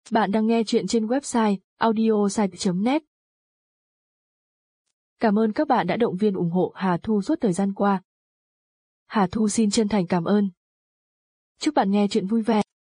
Bạn đang nghe chuyện trên website audiosite.net. Cảm ơn các bạn đã động viên ủng hộ Hà Thu suốt thời gian qua. Hà Thu xin chân thành cảm ơn. Chúc bạn nghe chuyện vui vẻ.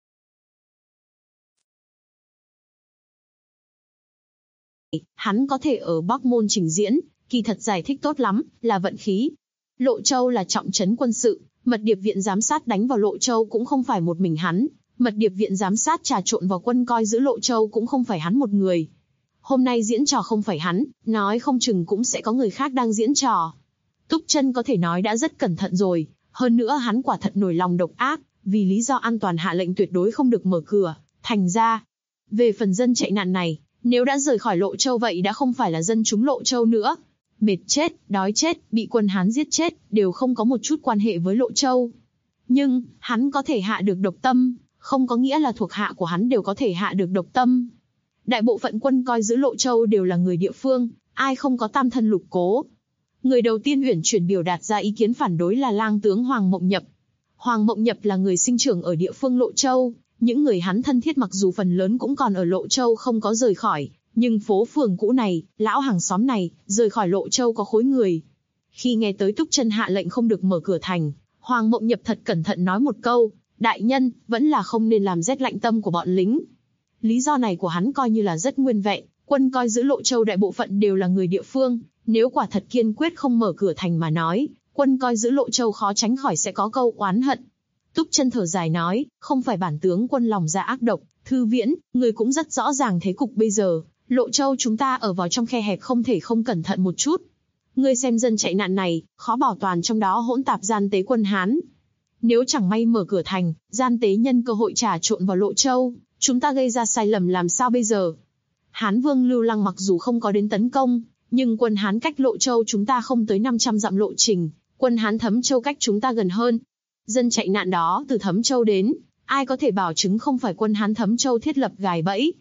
Hắn có thể ở Bắc Môn trình diễn, kỳ thật giải thích tốt lắm, là vận khí. Lộ Châu là trọng trấn quân sự, mật điệp viện giám sát đánh vào Lộ Châu cũng không phải một mình hắn, mật điệp viện giám sát trà trộn vào quân coi giữ Lộ Châu cũng không phải hắn một người. Hôm nay diễn trò không phải hắn, nói không chừng cũng sẽ có người khác đang diễn trò. Túc Chân có thể nói đã rất cẩn thận rồi, hơn nữa hắn quả thật nổi lòng độc ác, vì lý do an toàn hạ lệnh tuyệt đối không được mở cửa, thành ra. Về phần dân chạy nạn này, nếu đã rời khỏi Lộ Châu vậy đã không phải là dân chúng Lộ Châu nữa. Mệt chết, đói chết, bị quân Hán giết chết, đều không có một chút quan hệ với Lộ Châu. Nhưng, hắn có thể hạ được độc tâm, không có nghĩa là thuộc hạ của hắn đều có thể hạ được độc tâm. Đại bộ phận quân coi giữ Lộ Châu đều là người địa phương, ai không có tam thân lục cố. Người đầu tiên uyển chuyển biểu đạt ra ý kiến phản đối là lang tướng Hoàng Mộng Nhập. Hoàng Mộng Nhập là người sinh trưởng ở địa phương Lộ Châu, những người hắn thân thiết mặc dù phần lớn cũng còn ở Lộ Châu không có rời khỏi, nhưng phố phường cũ này, lão hàng xóm này, rời khỏi Lộ Châu có khối người. Khi nghe tới Túc Chân hạ lệnh không được mở cửa thành, Hoàng Mộng Nhập thật cẩn thận nói một câu, đại nhân, vẫn là không nên làm rét lạnh tâm của bọn lính. Lý do này của hắn coi như là rất nguyên vẹn, quân coi giữ Lộ Châu đại bộ phận đều là người địa phương, nếu quả thật kiên quyết không mở cửa thành mà nói, quân coi giữ Lộ Châu khó tránh khỏi sẽ có câu oán hận. Túc Chân thở dài nói, không phải bản tướng quân lòng dạ ác độc, Thư Viễn, người cũng rất rõ ràng thế cục bây giờ, Lộ Châu chúng ta ở vào trong khe hẹp không thể không cẩn thận một chút. Ngươi xem dân chạy nạn này, khó bảo toàn trong đó hỗn tạp gian tế quân Hán. Nếu chẳng may mở cửa thành, gian tế nhân cơ hội trà trộn vào Lộ Châu, chúng ta gây ra sai lầm làm sao bây giờ? Hán Vương Lưu Lăng mặc dù không có đến tấn công, nhưng quân Hán cách Lộ Châu chúng ta không tới 500 dặm lộ trình, quân Hán Thấm Châu cách chúng ta gần hơn. Dân chạy nạn đó từ Thấm Châu đến, ai có thể bảo chứng không phải quân Hán Thấm Châu thiết lập gài bẫy?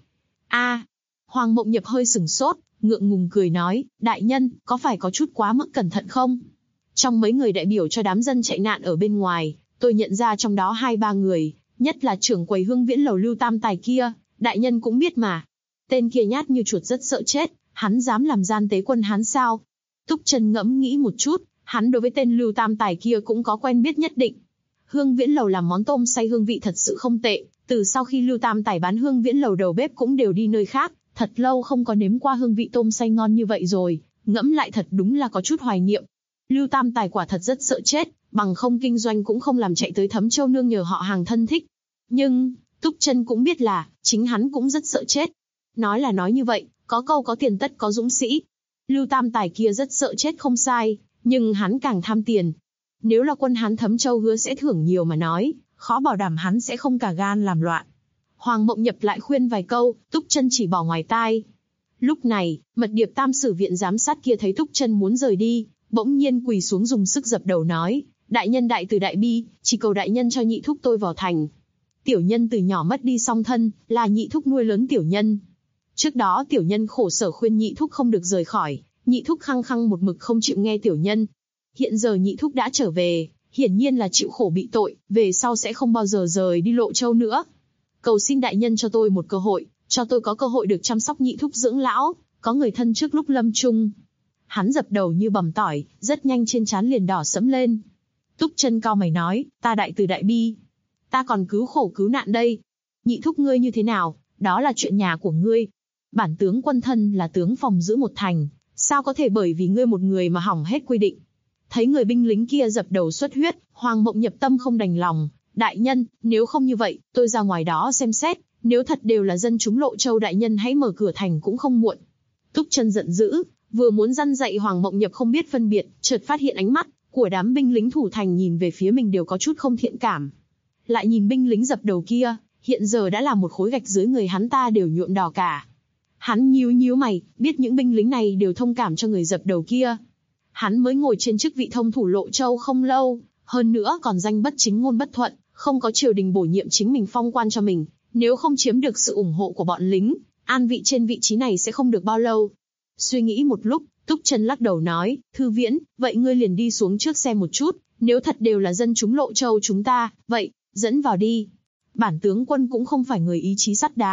Hoàng Mộng Nhập hơi sừng sốt, ngượng ngùng cười nói, đại nhân, có phải có chút quá mức cẩn thận không? Trong mấy người đại biểu cho đám dân chạy nạn ở bên ngoài, tôi nhận ra trong đó 2-3 người, nhất là trưởng quầy Hương Viễn lầu Lưu Tam Tài kia, đại nhân cũng biết mà. Tên kia nhát như chuột rất sợ chết, hắn dám làm gian tế quân Hán sao? Túc Chân ngẫm nghĩ một chút, hắn đối với tên Lưu Tam Tài kia cũng có quen biết nhất định. Hương Viễn lầu làm món tôm xay hương vị thật sự không tệ, từ sau khi Lưu Tam Tài bán Hương Viễn lầu đầu bếp cũng đều đi nơi khác, thật lâu không có nếm qua hương vị tôm xay ngon như vậy rồi, ngẫm lại thật đúng là có chút hoài niệm. Lưu Tam Tài quả thật rất sợ chết, bằng không kinh doanh cũng không làm chạy tới Thấm Châu nương nhờ họ hàng thân thích. Nhưng, Túc Chân cũng biết là, chính hắn cũng rất sợ chết. Nói là nói như vậy, có câu có tiền tất có dũng sĩ. Lưu Tam Tài kia rất sợ chết không sai, nhưng hắn càng tham tiền. Nếu là quân Hán Thấm Châu hứa sẽ thưởng nhiều mà nói, khó bảo đảm hắn sẽ không cả gan làm loạn. Hoàng Mộng Nhập lại khuyên vài câu, Túc Chân chỉ bỏ ngoài tai. Lúc này, mật điệp tam sử viện giám sát kia thấy Túc Chân muốn rời đi, bỗng nhiên quỳ xuống dùng sức dập đầu nói, đại nhân đại từ đại bi, chỉ cầu đại nhân cho nhị thúc tôi vào thành. Tiểu nhân từ nhỏ mất đi song thân, là nhị thúc nuôi lớn tiểu nhân. Trước đó tiểu nhân khổ sở khuyên nhị thúc không được rời khỏi, nhị thúc khăng khăng một mực không chịu nghe tiểu nhân. Hiện giờ nhị thúc đã trở về, hiển nhiên là chịu khổ bị tội, về sau sẽ không bao giờ rời đi Lộ Châu nữa. Cầu xin đại nhân cho tôi một cơ hội, cho tôi có cơ hội được chăm sóc nhị thúc dưỡng lão, có người thân trước lúc lâm chung. Hắn dập đầu như bằm tỏi, rất nhanh trên trán liền đỏ sẫm lên. Túc Chân cau mày nói, ta đại từ đại bi, ta còn cứu khổ cứu nạn đây. Nhị thúc ngươi như thế nào, đó là chuyện nhà của ngươi. Bản tướng quân thân là tướng phòng giữ một thành, sao có thể bởi vì ngươi một người mà hỏng hết quy định. Thấy người binh lính kia dập đầu xuất huyết, Hoàng Mộng Nhập tâm không đành lòng. Đại nhân, nếu không như vậy, tôi ra ngoài đó xem xét, nếu thật đều là dân chúng Lộ Châu đại nhân hãy mở cửa thành cũng không muộn. Túc Chân giận dữ, vừa muốn răn dạy Hoàng Mộng Nhập không biết phân biệt, chợt phát hiện ánh mắt của đám binh lính thủ thành nhìn về phía mình đều có chút không thiện cảm. Lại nhìn binh lính dập đầu kia, hiện giờ đã là một khối gạch dưới người hắn ta đều nhuộm đỏ cả. Hắn nhíu mày, biết những binh lính này đều thông cảm cho người dập đầu kia. Hắn mới ngồi trên chức vị thông thủ Lộ Châu không lâu, hơn nữa còn danh bất chính ngôn bất thuận, không có triều đình bổ nhiệm chính mình phong quan cho mình, nếu không chiếm được sự ủng hộ của bọn lính, an vị trên vị trí này sẽ không được bao lâu. Suy nghĩ một lúc, Túc Chân lắc đầu nói, Thư Viễn, vậy ngươi liền đi xuống trước xem một chút, nếu thật đều là dân chúng Lộ Châu chúng ta, vậy, dẫn vào đi. Bản tướng quân cũng không phải người ý chí sắt đá,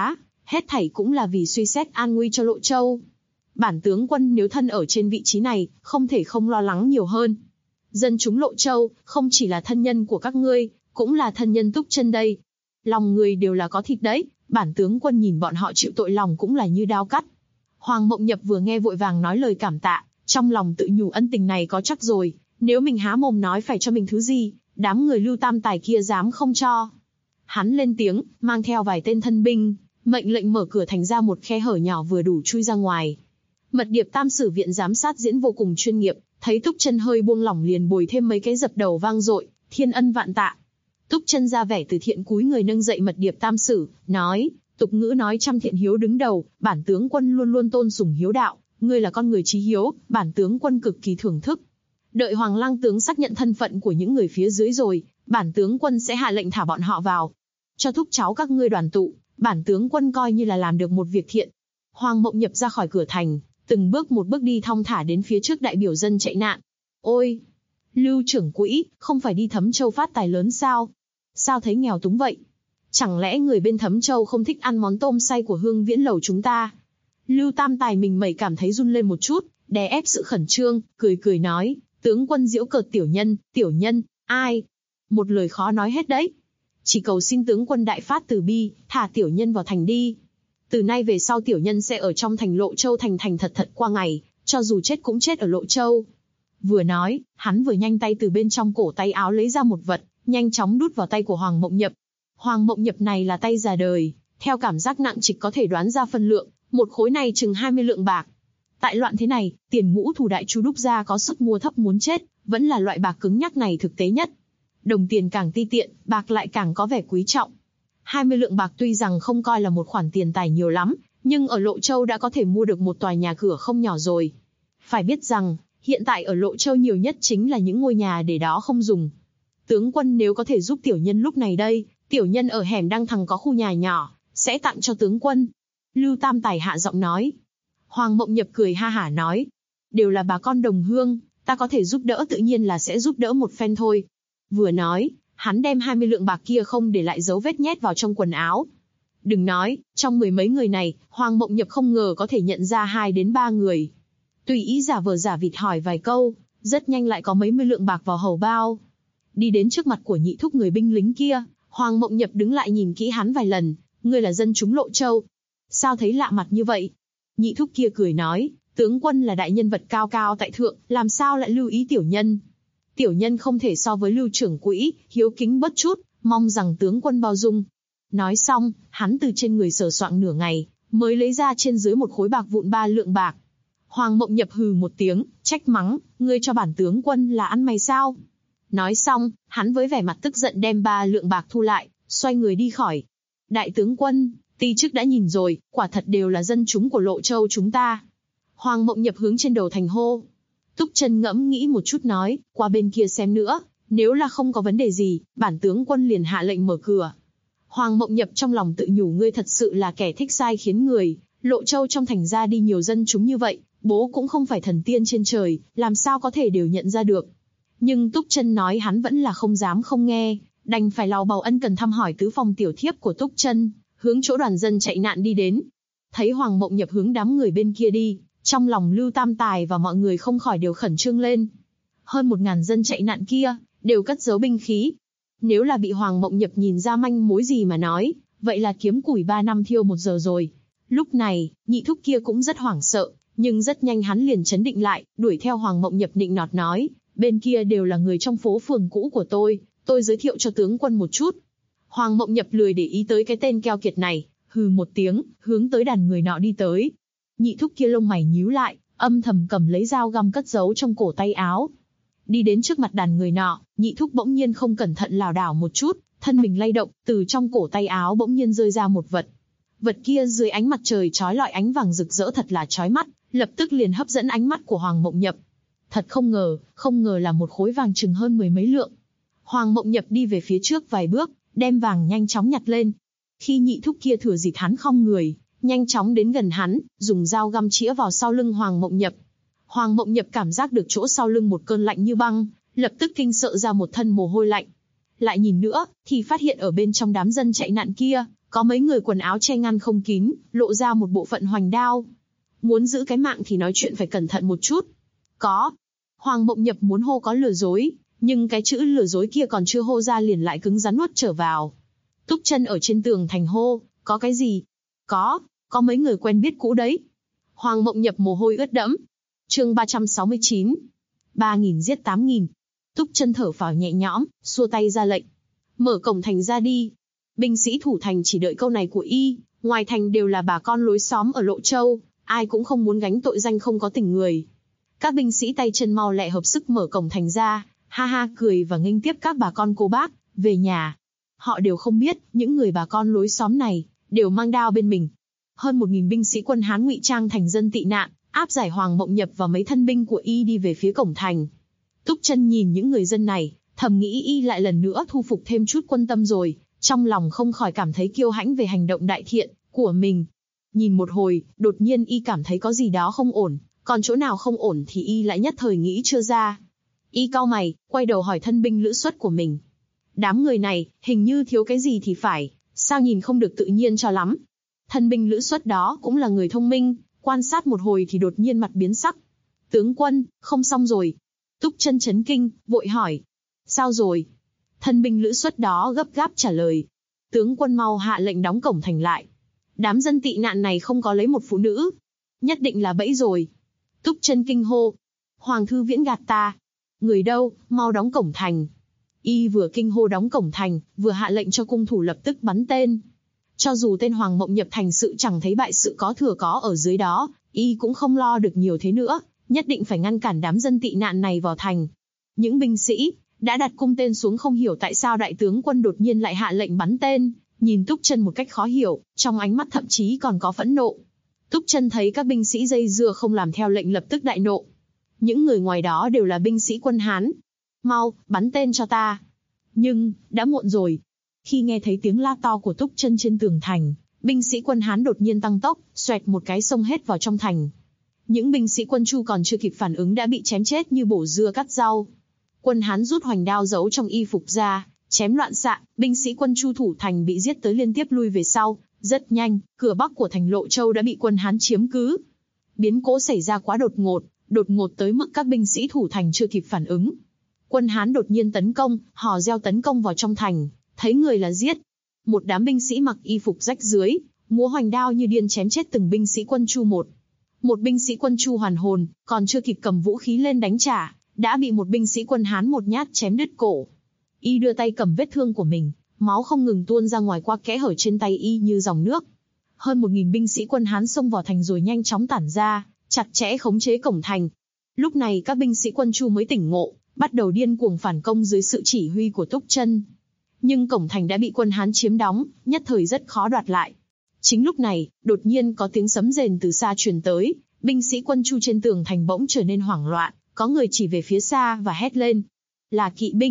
Hết thảy cũng là vì suy xét an nguy cho Lộ Châu. Bản tướng quân nếu thân ở trên vị trí này, không thể không lo lắng nhiều hơn. Dân chúng Lộ Châu, không chỉ là thân nhân của các ngươi, cũng là thân nhân Túc Chân đây. Lòng người đều là có thịt đấy, bản tướng quân nhìn bọn họ chịu tội lòng cũng là như đao cắt. Hoàng Mộng Nhập vừa nghe vội vàng nói lời cảm tạ, trong lòng tự nhủ ân tình này có chắc rồi, nếu mình há mồm nói phải cho mình thứ gì, đám người Lưu Tam Tài kia dám không cho. Hắn lên tiếng, mang theo vài tên thân binh, mệnh lệnh mở cửa thành ra một khe hở nhỏ vừa đủ chui ra ngoài. Mật điệp Tam Sử viện giám sát diễn vô cùng chuyên nghiệp, thấy Túc Chân hơi buông lỏng liền bồi thêm mấy cái dập đầu vang dội, thiên ân vạn tạ. Túc Chân ra vẻ từ thiện cúi người nâng dậy Mật điệp Tam Sử, nói, tục ngữ nói trăm thiện hiếu đứng đầu, bản tướng quân luôn luôn tôn sùng hiếu đạo, ngươi là con người chí hiếu, bản tướng quân cực kỳ thưởng thức. Đợi Hoàng Lang tướng xác nhận thân phận của những người phía dưới rồi, bản tướng quân sẽ hạ lệnh thả bọn họ vào. Cho thúc cháu các ngươi đoàn tụ, bản tướng quân coi như là làm được một việc thiện. Hoàng Mộng Nhập ra khỏi cửa thành, từng bước một bước đi thong thả đến phía trước đại biểu dân chạy nạn. Ôi! Lưu trưởng quỹ, không phải đi Thấm Châu phát tài lớn sao? Sao thấy nghèo túng vậy? Chẳng lẽ người bên Thấm Châu không thích ăn món tôm xay của Hương Viễn lầu chúng ta? Lưu Tam Tài mình mẩy cảm thấy run lên một chút, đè ép sự khẩn trương, cười cười nói, tướng quân giễu cợt tiểu nhân, ai? Một lời khó nói hết đấy. Chỉ cầu xin tướng quân đại phát từ bi, thả tiểu nhân vào thành đi. Từ nay về sau tiểu nhân sẽ ở trong thành Lộ Châu thành thật qua ngày, cho dù chết cũng chết ở Lộ Châu. Vừa nói, hắn vừa nhanh tay từ bên trong cổ tay áo lấy ra một vật, nhanh chóng đút vào tay của Hoàng Mộng Nhập. Hoàng Mộng Nhập này là tay già đời, theo cảm giác nặng trịch có thể đoán ra phân lượng, một khối này chừng 20 lượng bạc. Tại loạn thế này, tiền ngũ thủ đại chu đúc ra có sức mua thấp muốn chết, vẫn là loại bạc cứng nhắc này thực tế nhất. Đồng tiền càng ti tiện, bạc lại càng có vẻ quý trọng. 20 lượng bạc tuy rằng không coi là một khoản tiền tài nhiều lắm, nhưng ở Lộ Châu đã có thể mua được một tòa nhà cửa không nhỏ rồi. Phải biết rằng, hiện tại ở Lộ Châu nhiều nhất chính là những ngôi nhà để đó không dùng. Tướng quân nếu có thể giúp tiểu nhân lúc này đây, tiểu nhân ở hẻm Đăng Thằng có khu nhà nhỏ, sẽ tặng cho tướng quân. Lưu Tam Tài hạ giọng nói. Hoàng Mộng Nhập cười ha hả nói, đều là bà con đồng hương, ta có thể giúp đỡ tự nhiên là sẽ giúp đỡ một phen thôi. Vừa nói, hắn đem 20 lượng bạc kia không để lại dấu vết nhét vào trong quần áo. Đừng nói, trong mười mấy người này, Hoàng Mộng Nhập không ngờ có thể nhận ra 2 đến 3 người. Tùy ý giả vờ giả vịt hỏi vài câu, rất nhanh lại có mấy mươi lượng bạc vào hầu bao. Đi đến trước mặt của nhị thúc người binh lính kia, Hoàng Mộng Nhập đứng lại nhìn kỹ hắn vài lần, ngươi là dân chúng Lộ Châu. Sao thấy lạ mặt như vậy? Nhị thúc kia cười nói, tướng quân là đại nhân vật cao cao tại thượng, làm sao lại lưu ý tiểu nhân? Tiểu nhân không thể so với Lưu trưởng quỹ, hiếu kính bất chút, mong rằng tướng quân bao dung. Nói xong, hắn từ trên người sờ soạng nửa ngày, mới lấy ra trên dưới một khối bạc vụn 3 lượng bạc. Hoàng Mộng Nhập hừ một tiếng, trách mắng, ngươi cho bản tướng quân là ăn mày sao? Nói xong, hắn với vẻ mặt tức giận đem 3 lượng bạc thu lại, xoay người đi khỏi. Đại tướng quân, ti chức đã nhìn rồi, quả thật đều là dân chúng của Lộ Châu chúng ta. Hoàng Mộng Nhập hướng trên đầu thành hô. Túc Chân ngẫm nghĩ một chút nói, qua bên kia xem nữa, nếu là không có vấn đề gì, bản tướng quân liền hạ lệnh mở cửa. Hoàng Mộng Nhập trong lòng tự nhủ ngươi thật sự là kẻ thích sai khiến người, Lộ Châu trong thành ra đi nhiều dân chúng như vậy, bố cũng không phải thần tiên trên trời, làm sao có thể đều nhận ra được. Nhưng Túc Chân nói hắn vẫn là không dám không nghe, đành phải lau bầu ân cần thăm hỏi tứ phòng tiểu thiếp của Túc Chân, hướng chỗ đoàn dân chạy nạn đi đến. Thấy Hoàng Mộng Nhập hướng đám người bên kia đi, trong lòng Lưu Tam Tài và mọi người không khỏi đều khẩn trương lên. Hơn 1000 dân chạy nạn kia, đều cất giấu binh khí. Nếu là bị Hoàng Mộng Nhập nhìn ra manh mối gì mà nói, vậy là kiếm củi 3 năm thiêu 1 giờ rồi. Lúc này, nhị thúc kia cũng rất hoảng sợ, nhưng rất nhanh hắn liền trấn định lại, đuổi theo Hoàng Mộng Nhập nịnh nọt nói, bên kia đều là người trong phố phường cũ của tôi giới thiệu cho tướng quân một chút. Hoàng Mộng Nhập lười để ý tới cái tên keo kiệt này, hừ một tiếng, hướng tới đàn người nọ đi tới. Nhị thúc kia lông mày nhíu lại, âm thầm cầm lấy dao găm cất giấu trong cổ tay áo. Đi đến trước mặt đàn người nọ, nhị thúc bỗng nhiên không cẩn thận lảo đảo một chút, thân mình lay động, từ trong cổ tay áo bỗng nhiên rơi ra một vật. Vật kia dưới ánh mặt trời chói lọi ánh vàng rực rỡ thật là chói mắt, lập tức liền hấp dẫn ánh mắt của Hoàng Mộng Nhập. Thật không ngờ là một khối vàng chừng hơn 10 mấy lượng. Hoàng Mộng Nhập đi về phía trước vài bước, đem vàng nhanh chóng nhặt lên. Khi nhị thúc kia thừa dịp hắn khom người, nhanh chóng đến gần hắn, dùng dao găm chĩa vào sau lưng Hoàng Mộng Nhập. Hoàng Mộng Nhập cảm giác được chỗ sau lưng một cơn lạnh như băng, lập tức kinh sợ ra một thân mồ hôi lạnh. Lại nhìn nữa, thì phát hiện ở bên trong đám dân chạy nạn kia, Có mấy người quần áo che ngăn không kín, lộ ra một bộ phận hoành đao. Muốn giữ cái mạng thì nói chuyện phải cẩn thận một chút. Có. Hoàng Mộng Nhập muốn hô có lừa dối, nhưng cái chữ lừa dối kia còn chưa hô ra liền lại cứng rắn nuốt trở vào. Túc Chân ở trên tường thành hô, có cái gì? Có mấy người quen biết cũ đấy. Hoàng Mộng Nhập mồ hôi ướt đẫm. Chương 369. 3.000 giết 8.000. Túc Chân thở phào nhẹ nhõm, xua tay ra lệnh. Mở cổng thành ra đi. Binh sĩ thủ thành chỉ đợi câu này của y, ngoài thành đều là bà con lối xóm ở Lộ Châu, ai cũng không muốn gánh tội danh không có tình người. Các binh sĩ tay chân mau lẹ hợp sức mở cổng thành ra, ha ha cười và nghênh tiếp các bà con cô bác về nhà. Họ đều không biết, những người bà con lối xóm này đều mang đao bên mình. Hơn 1.000 binh sĩ quân Hán ngụy trang thành dân tị nạn, áp giải Hoàng Mộng Nhập và mấy thân binh của y đi về phía cổng thành. Túc Chân nhìn những người dân này, thầm nghĩ y lại lần nữa thu phục thêm chút quân tâm rồi, trong lòng không khỏi cảm thấy kiêu hãnh về hành động đại thiện của mình. Nhìn một hồi, đột nhiên y cảm thấy có gì đó không ổn, còn chỗ nào không ổn thì y lại nhất thời nghĩ chưa ra. Y cau mày, quay đầu hỏi thân binh Lữ Xuất của mình. Đám người này, hình như thiếu cái gì thì phải, sao nhìn không được tự nhiên cho lắm. Thân binh Lữ Xuất đó cũng là người thông minh, quan sát một hồi thì đột nhiên mặt biến sắc. Tướng quân, không xong rồi. Túc Chân chấn kinh, vội hỏi. Sao rồi? Thân binh Lữ Xuất đó gấp gáp trả lời. Tướng quân mau hạ lệnh đóng cổng thành lại. Đám dân tị nạn này không có lấy một phụ nữ. Nhất định là bẫy rồi. Túc Chân kinh hô. Hoàng thư viễn gạt ta. Người đâu, mau đóng cổng thành. Y vừa kinh hô đóng cổng thành, vừa hạ lệnh cho cung thủ lập tức bắn tên. Cho dù tên Hoàng Mộng Nhập thành sự chẳng thấy bại sự có thừa có ở dưới đó, y cũng không lo được nhiều thế nữa, nhất định phải ngăn cản đám dân tị nạn này vào thành. Những binh sĩ đã đặt cung tên xuống không hiểu tại sao đại tướng quân đột nhiên lại hạ lệnh bắn tên, nhìn Túc Chân một cách khó hiểu, trong ánh mắt thậm chí còn có phẫn nộ. Túc Chân thấy các binh sĩ dây dưa không làm theo lệnh lập tức đại nộ. Những người ngoài đó đều là binh sĩ quân Hán. Mau, bắn tên cho ta. Nhưng, đã muộn rồi. Khi nghe thấy tiếng la to của Túc Chân trên tường thành, binh sĩ quân Hán đột nhiên tăng tốc, xoẹt một cái xông hết vào trong thành. Những binh sĩ quân Chu còn chưa kịp phản ứng đã bị chém chết như bổ dưa cắt rau. Quân Hán rút hoành đao giấu trong y phục ra, chém loạn xạ, binh sĩ quân Chu thủ thành bị giết tới liên tiếp lui về sau. Rất nhanh, cửa bắc của thành Lộ Châu đã bị quân Hán chiếm cứ. Biến cố xảy ra quá đột ngột tới mức các binh sĩ thủ thành chưa kịp phản ứng. Quân Hán đột nhiên tấn công, hò reo tấn công vào trong thành, thấy người là giết. Một đám binh sĩ mặc y phục rách rưới, múa hoành đao như điên chém chết từng binh sĩ quân Chu một. Một binh sĩ quân Chu hoàn hồn, còn chưa kịp cầm vũ khí lên đánh trả, đã bị một binh sĩ quân Hán một nhát chém đứt cổ. Y đưa tay cầm vết thương của mình, máu không ngừng tuôn ra ngoài qua kẽ hở trên tay y như dòng nước. Hơn 1.000 binh sĩ quân Hán xông vào thành rồi nhanh chóng tản ra, chặt chẽ khống chế cổng thành. Lúc này các binh sĩ quân Chu mới tỉnh ngộ, bắt đầu điên cuồng phản công dưới sự chỉ huy của Túc Chân. Nhưng cổng thành đã bị quân Hán chiếm đóng, nhất thời rất khó đoạt lại. Chính lúc này, đột nhiên có tiếng sấm rền từ xa truyền tới, binh sĩ quân Chu trên tường thành bỗng trở nên hoảng loạn, có người chỉ về phía xa và hét lên. Là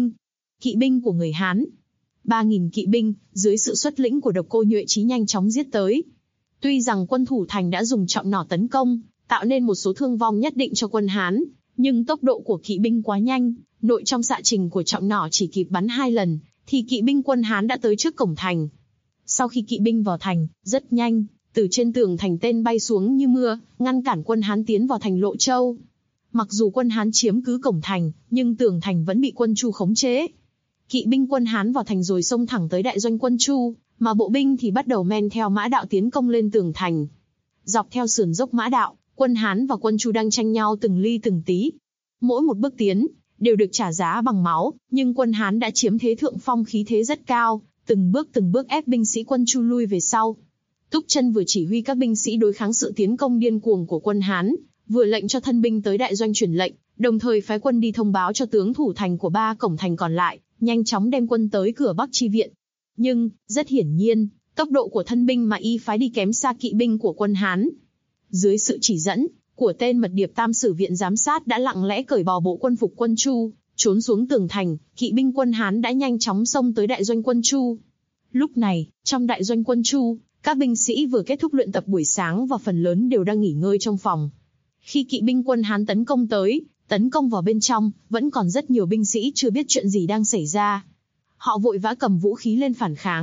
kỵ binh của người Hán. 3.000 kỵ binh, dưới sự xuất lĩnh của Độc Cô Nhuệ Chí nhanh chóng giết tới. Tuy rằng quân thủ thành đã dùng trọng nỏ tấn công, tạo nên một số thương vong nhất định cho quân Hán, nhưng tốc độ của kỵ binh quá nhanh, nội trong xạ trình của trọng nỏ chỉ kịp bắn 2 lần, thì kỵ binh quân Hán đã tới trước cổng thành. Sau khi kỵ binh vào thành, rất nhanh, từ trên tường thành tên bay xuống như mưa, ngăn cản quân Hán tiến vào thành Lộ Châu. Mặc dù quân Hán chiếm cứ cổng thành, nhưng tường thành vẫn bị quân Chu khống chế. Kỵ binh quân Hán vào thành rồi xông thẳng tới đại doanh quân Chu, mà bộ binh thì bắt đầu men theo mã đạo tiến công lên tường thành. Dọc theo sườn dốc mã đạo, quân Hán và quân Chu đang tranh nhau từng ly từng tí. Mỗi một bước tiến đều được trả giá bằng máu, nhưng quân Hán đã chiếm thế thượng phong, khí thế rất cao, từng bước ép binh sĩ quân Chu lui về sau. Túc Chân vừa chỉ huy các binh sĩ đối kháng sự tiến công điên cuồng của quân Hán, vừa lệnh cho thân binh tới đại doanh truyền lệnh, đồng thời phái quân đi thông báo cho tướng thủ thành của 3 cổng thành còn lại, nhanh chóng đem quân tới cửa Bắc chi viện. Nhưng, rất hiển nhiên, tốc độ của thân binh mà y phái đi kém xa kỵ binh của quân Hán. Dưới sự chỉ dẫn của tên mật điệp Tam Sử Viện giám sát đã lặng lẽ cởi bỏ bộ quân phục quân Chu, trốn xuống tường thành, kỵ binh quân Hán đã nhanh chóng xông tới đại doanh quân Chu. Lúc này, trong đại doanh quân Chu, các binh sĩ vừa kết thúc luyện tập buổi sáng và phần lớn đều đang nghỉ ngơi trong phòng. Khi kỵ binh quân Hán tấn công vào bên trong, vẫn còn rất nhiều binh sĩ chưa biết chuyện gì đang xảy ra. Họ vội vã cầm vũ khí lên phản kháng,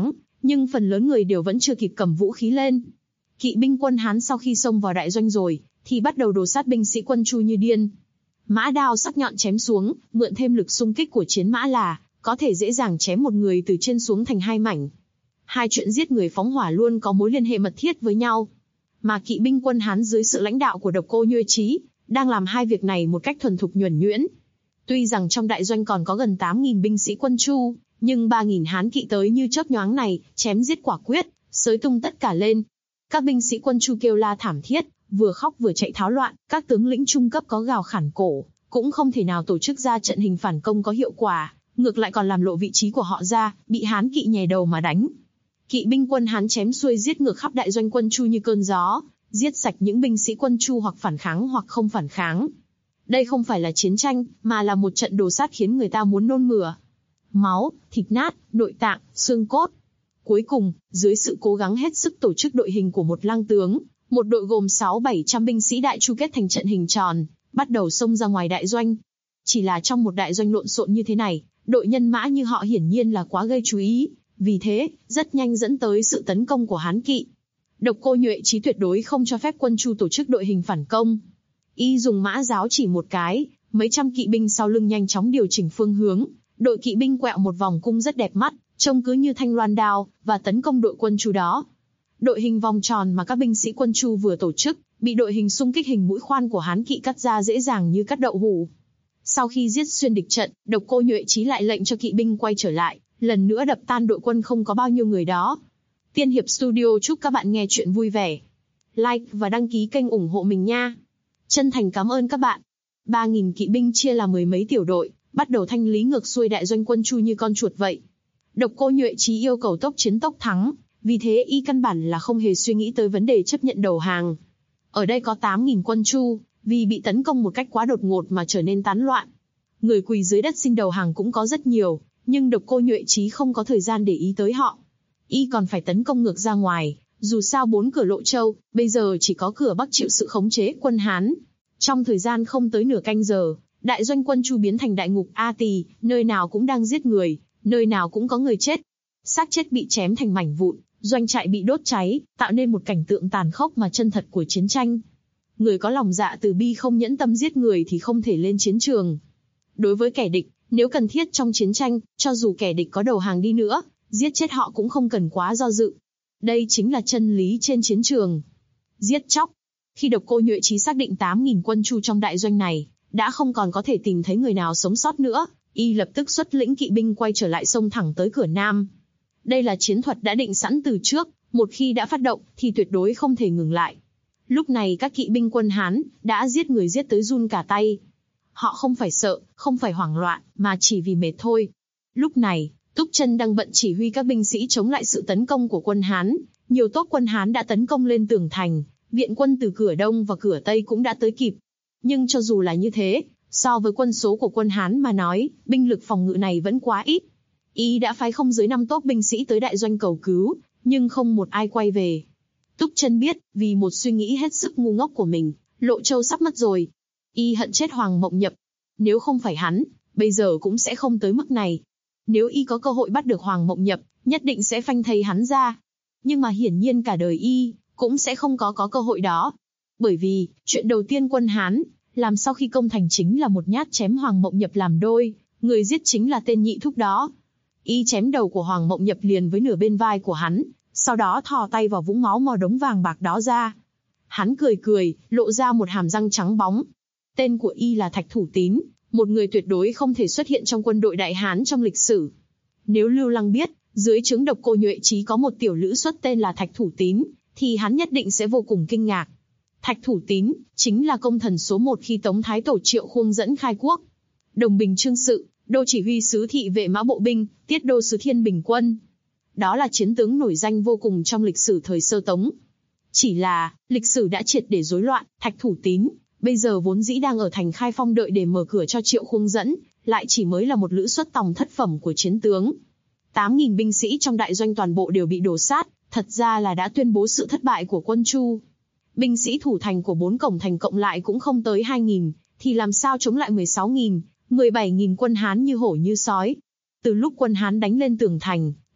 nhưng phần lớn người đều vẫn chưa kịp cầm vũ khí lên. Kỵ binh quân Hán sau khi xông vào đại doanh rồi, thì bắt đầu đổ sát binh sĩ quân Chu như điên. Mã đao sắc nhọn chém xuống, mượn thêm lực xung kích của chiến mã là có thể dễ dàng chém một người từ trên xuống thành hai mảnh. Hai chuyện giết người phóng hỏa luôn có mối liên hệ mật thiết với nhau. Mà kỵ binh quân Hán dưới sự lãnh đạo của Độc Cô Nhuê Chí đang làm hai việc này một cách thuần thục nhuần nhuyễn. Tuy rằng trong đại doanh còn có gần 8.000 binh sĩ quân Chu, nhưng 3.000 Hán kỵ tới như chớp nhoáng này, chém giết quả quyết, xới tung tất cả lên. Các binh sĩ quân Chu kêu la thảm thiết, vừa khóc vừa chạy tháo loạn, các tướng lĩnh trung cấp có gào khản cổ, cũng không thể nào tổ chức ra trận hình phản công có hiệu quả, ngược lại còn làm lộ vị trí của họ ra, bị Hán kỵ nhè đầu mà đánh. Kỵ binh quân Hán chém xuôi giết ngược khắp đại doanh quân Chu như cơn gió, giết sạch những binh sĩ quân Chu hoặc phản kháng hoặc không phản kháng. Đây không phải là chiến tranh, mà là một trận đồ sát khiến người ta muốn nôn mửa. Máu, thịt nát, nội tạng, xương cốt. Cuối cùng, dưới sự cố gắng hết sức tổ chức đội hình của một lang tướng, một đội gồm 600-700 binh sĩ đại Chu kết thành trận hình tròn, bắt đầu xông ra ngoài đại doanh. Chỉ là trong một đại doanh lộn xộn như thế này, đội nhân mã như họ hiển nhiên là quá gây chú ý, vì thế, rất nhanh dẫn tới sự tấn công của Hán kỵ. Độc Cô Nhuệ Chí tuyệt đối không cho phép quân Chu tổ chức đội hình phản công. Y dùng mã giáo chỉ một cái, mấy trăm kỵ binh sau lưng nhanh chóng điều chỉnh phương hướng, đội kỵ binh quẹo một vòng cung rất đẹp mắt, trông cứ như thanh loan đao, và tấn công đội quân Chu đó. Đội hình vòng tròn mà các binh sĩ quân Chu vừa tổ chức, bị đội hình xung kích hình mũi khoan của Hán kỵ cắt ra dễ dàng như cắt đậu hũ. Sau khi giết xuyên địch trận, Độc Cô Nhuệ Chí lại lệnh cho kỵ binh quay trở lại, lần nữa đập tan đội quân không có bao nhiêu người đó. Tiên Hiệp Studio chúc các bạn nghe chuyện vui vẻ. Like và đăng ký kênh ủng hộ mình nha. Chân thành cảm ơn các bạn. 3.000 kỵ binh chia là mười mấy tiểu đội, bắt đầu thanh lý ngược xuôi đại doanh quân Chu như con chuột vậy. Độc Cô Nhuệ Chí yêu cầu tốc chiến tốc thắng, vì thế y căn bản là không hề suy nghĩ tới vấn đề chấp nhận đầu hàng. Ở đây có 8.000 quân Chu, vì bị tấn công một cách quá đột ngột mà trở nên tán loạn. Người quỳ dưới đất xin đầu hàng cũng có rất nhiều, nhưng Độc Cô Nhuệ Chí không có thời gian để ý tới họ. Y còn phải tấn công ngược ra ngoài, dù sao 4 cửa Lộ Châu, bây giờ chỉ có cửa Bắc chịu sự khống chế quân Hán. Trong thời gian không tới nửa canh giờ, đại doanh quân Chu biến thành đại ngục A Tỳ, nơi nào cũng đang giết người, nơi nào cũng có người chết. Xác chết bị chém thành mảnh vụn, doanh trại bị đốt cháy, tạo nên một cảnh tượng tàn khốc mà chân thật của chiến tranh. Người có lòng dạ từ bi không nhẫn tâm giết người thì không thể lên chiến trường. Đối với kẻ địch, nếu cần thiết trong chiến tranh, cho dù kẻ địch có đầu hàng đi nữa, giết chết họ cũng không cần quá do dự. Đây chính là chân lý trên chiến trường. Giết chóc. Khi Độc Cô Nhuệ Chí xác định 8.000 quân Chu trong đại doanh này, đã không còn có thể tìm thấy người nào sống sót nữa, y lập tức xuất lĩnh kỵ binh quay trở lại xông thẳng tới cửa Nam. Đây là chiến thuật đã định sẵn từ trước, một khi đã phát động, thì tuyệt đối không thể ngừng lại. Lúc này các kỵ binh quân Hán, đã giết người giết tới run cả tay. Họ không phải sợ, không phải hoảng loạn, mà chỉ vì mệt thôi. Lúc này, Túc Chân đang bận chỉ huy các binh sĩ chống lại sự tấn công của quân Hán. Nhiều tốp quân Hán đã tấn công lên tường thành, viện quân từ cửa Đông và cửa Tây cũng đã tới kịp. Nhưng cho dù là như thế, so với quân số của quân Hán mà nói, binh lực phòng ngự này vẫn quá ít. Y đã phái không dưới 5 tốp binh sĩ tới đại doanh cầu cứu, nhưng không một ai quay về. Túc Chân biết, vì một suy nghĩ hết sức ngu ngốc của mình, Lộ Châu sắp mất rồi. Y hận chết Hoàng Mộng Nhập. Nếu không phải hắn, bây giờ cũng sẽ không tới mức này. Nếu y có cơ hội bắt được Hoàng Mộng Nhập, nhất định sẽ phanh thây hắn ra. Nhưng mà hiển nhiên cả đời y cũng sẽ không có cơ hội đó. Bởi vì, chuyện đầu tiên quân Hán làm sau khi công thành chính là một nhát chém Hoàng Mộng Nhập làm đôi, người giết chính là tên nhị thúc đó. Y chém đầu của Hoàng Mộng Nhập liền với nửa bên vai của hắn, sau đó thò tay vào vũng máu mò đống vàng bạc đó ra. Hắn cười cười, lộ ra một hàm răng trắng bóng. Tên của y là Thạch Thủ Tín, một người tuyệt đối không thể xuất hiện trong quân đội Đại Hán trong lịch sử. Nếu Lưu Lăng biết, dưới trướng Độc Cô Nhuệ Chí có một tiểu lữ xuất tên là Thạch Thủ Tín, thì hắn nhất định sẽ vô cùng kinh ngạc. Thạch Thủ Tín chính là công thần số 1 khi Tống Thái Tổ Triệu Khuông dẫn khai quốc. Đồng Bình Trương Sự, đô chỉ huy sứ thị vệ mã bộ binh, tiết đô sứ Thiên Bình quân. Đó là chiến tướng nổi danh vô cùng trong lịch sử thời sơ Tống. Chỉ là, lịch sử đã triệt để rối loạn, Thạch Thủ Tín bây giờ vốn dĩ đang ở thành Khai Phong đợi để mở cửa cho Triệu Khuông dẫn, lại chỉ mới là một lữ xuất tòng thất phẩm của chiến tướng. 8.000 binh sĩ trong đại doanh toàn bộ đều bị đổ sát, thật ra là đã tuyên bố sự thất bại của quân Chu. Binh sĩ thủ thành của 4 cổng thành cộng lại cũng không tới 2.000, thì làm sao chống lại 16.000, 17.000 quân Hán như hổ như sói. Từ lúc quân Hán đánh lên tường thành,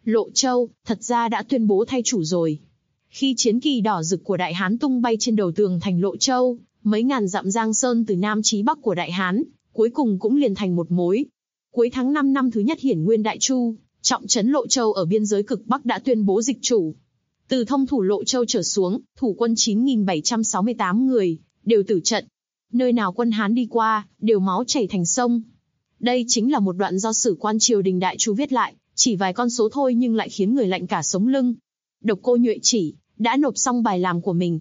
Lộ Châu, thật ra đã tuyên bố thay chủ rồi. Khi chiến kỳ đỏ rực của Đại Hán tung bay trên đầu tường thành Lộ Châu, mấy ngàn dặm giang sơn từ Nam chí Bắc của Đại Hán, cuối cùng cũng liền thành một mối. Cuối tháng 5 năm thứ nhất Hiển Nguyên Đại Chu, trọng trấn Lộ Châu ở biên giới cực Bắc đã tuyên bố dịch chủ. Từ thông thủ Lộ Châu trở xuống, thủ quân 9.768 người, đều tử trận. Nơi nào quân Hán đi qua, đều máu chảy thành sông. Đây chính là một đoạn do sử quan triều đình Đại Chu viết lại, chỉ vài con số thôi nhưng lại khiến người lạnh cả sống lưng. Độc Cô Nhuệ Chỉ đã nộp xong bài làm của mình.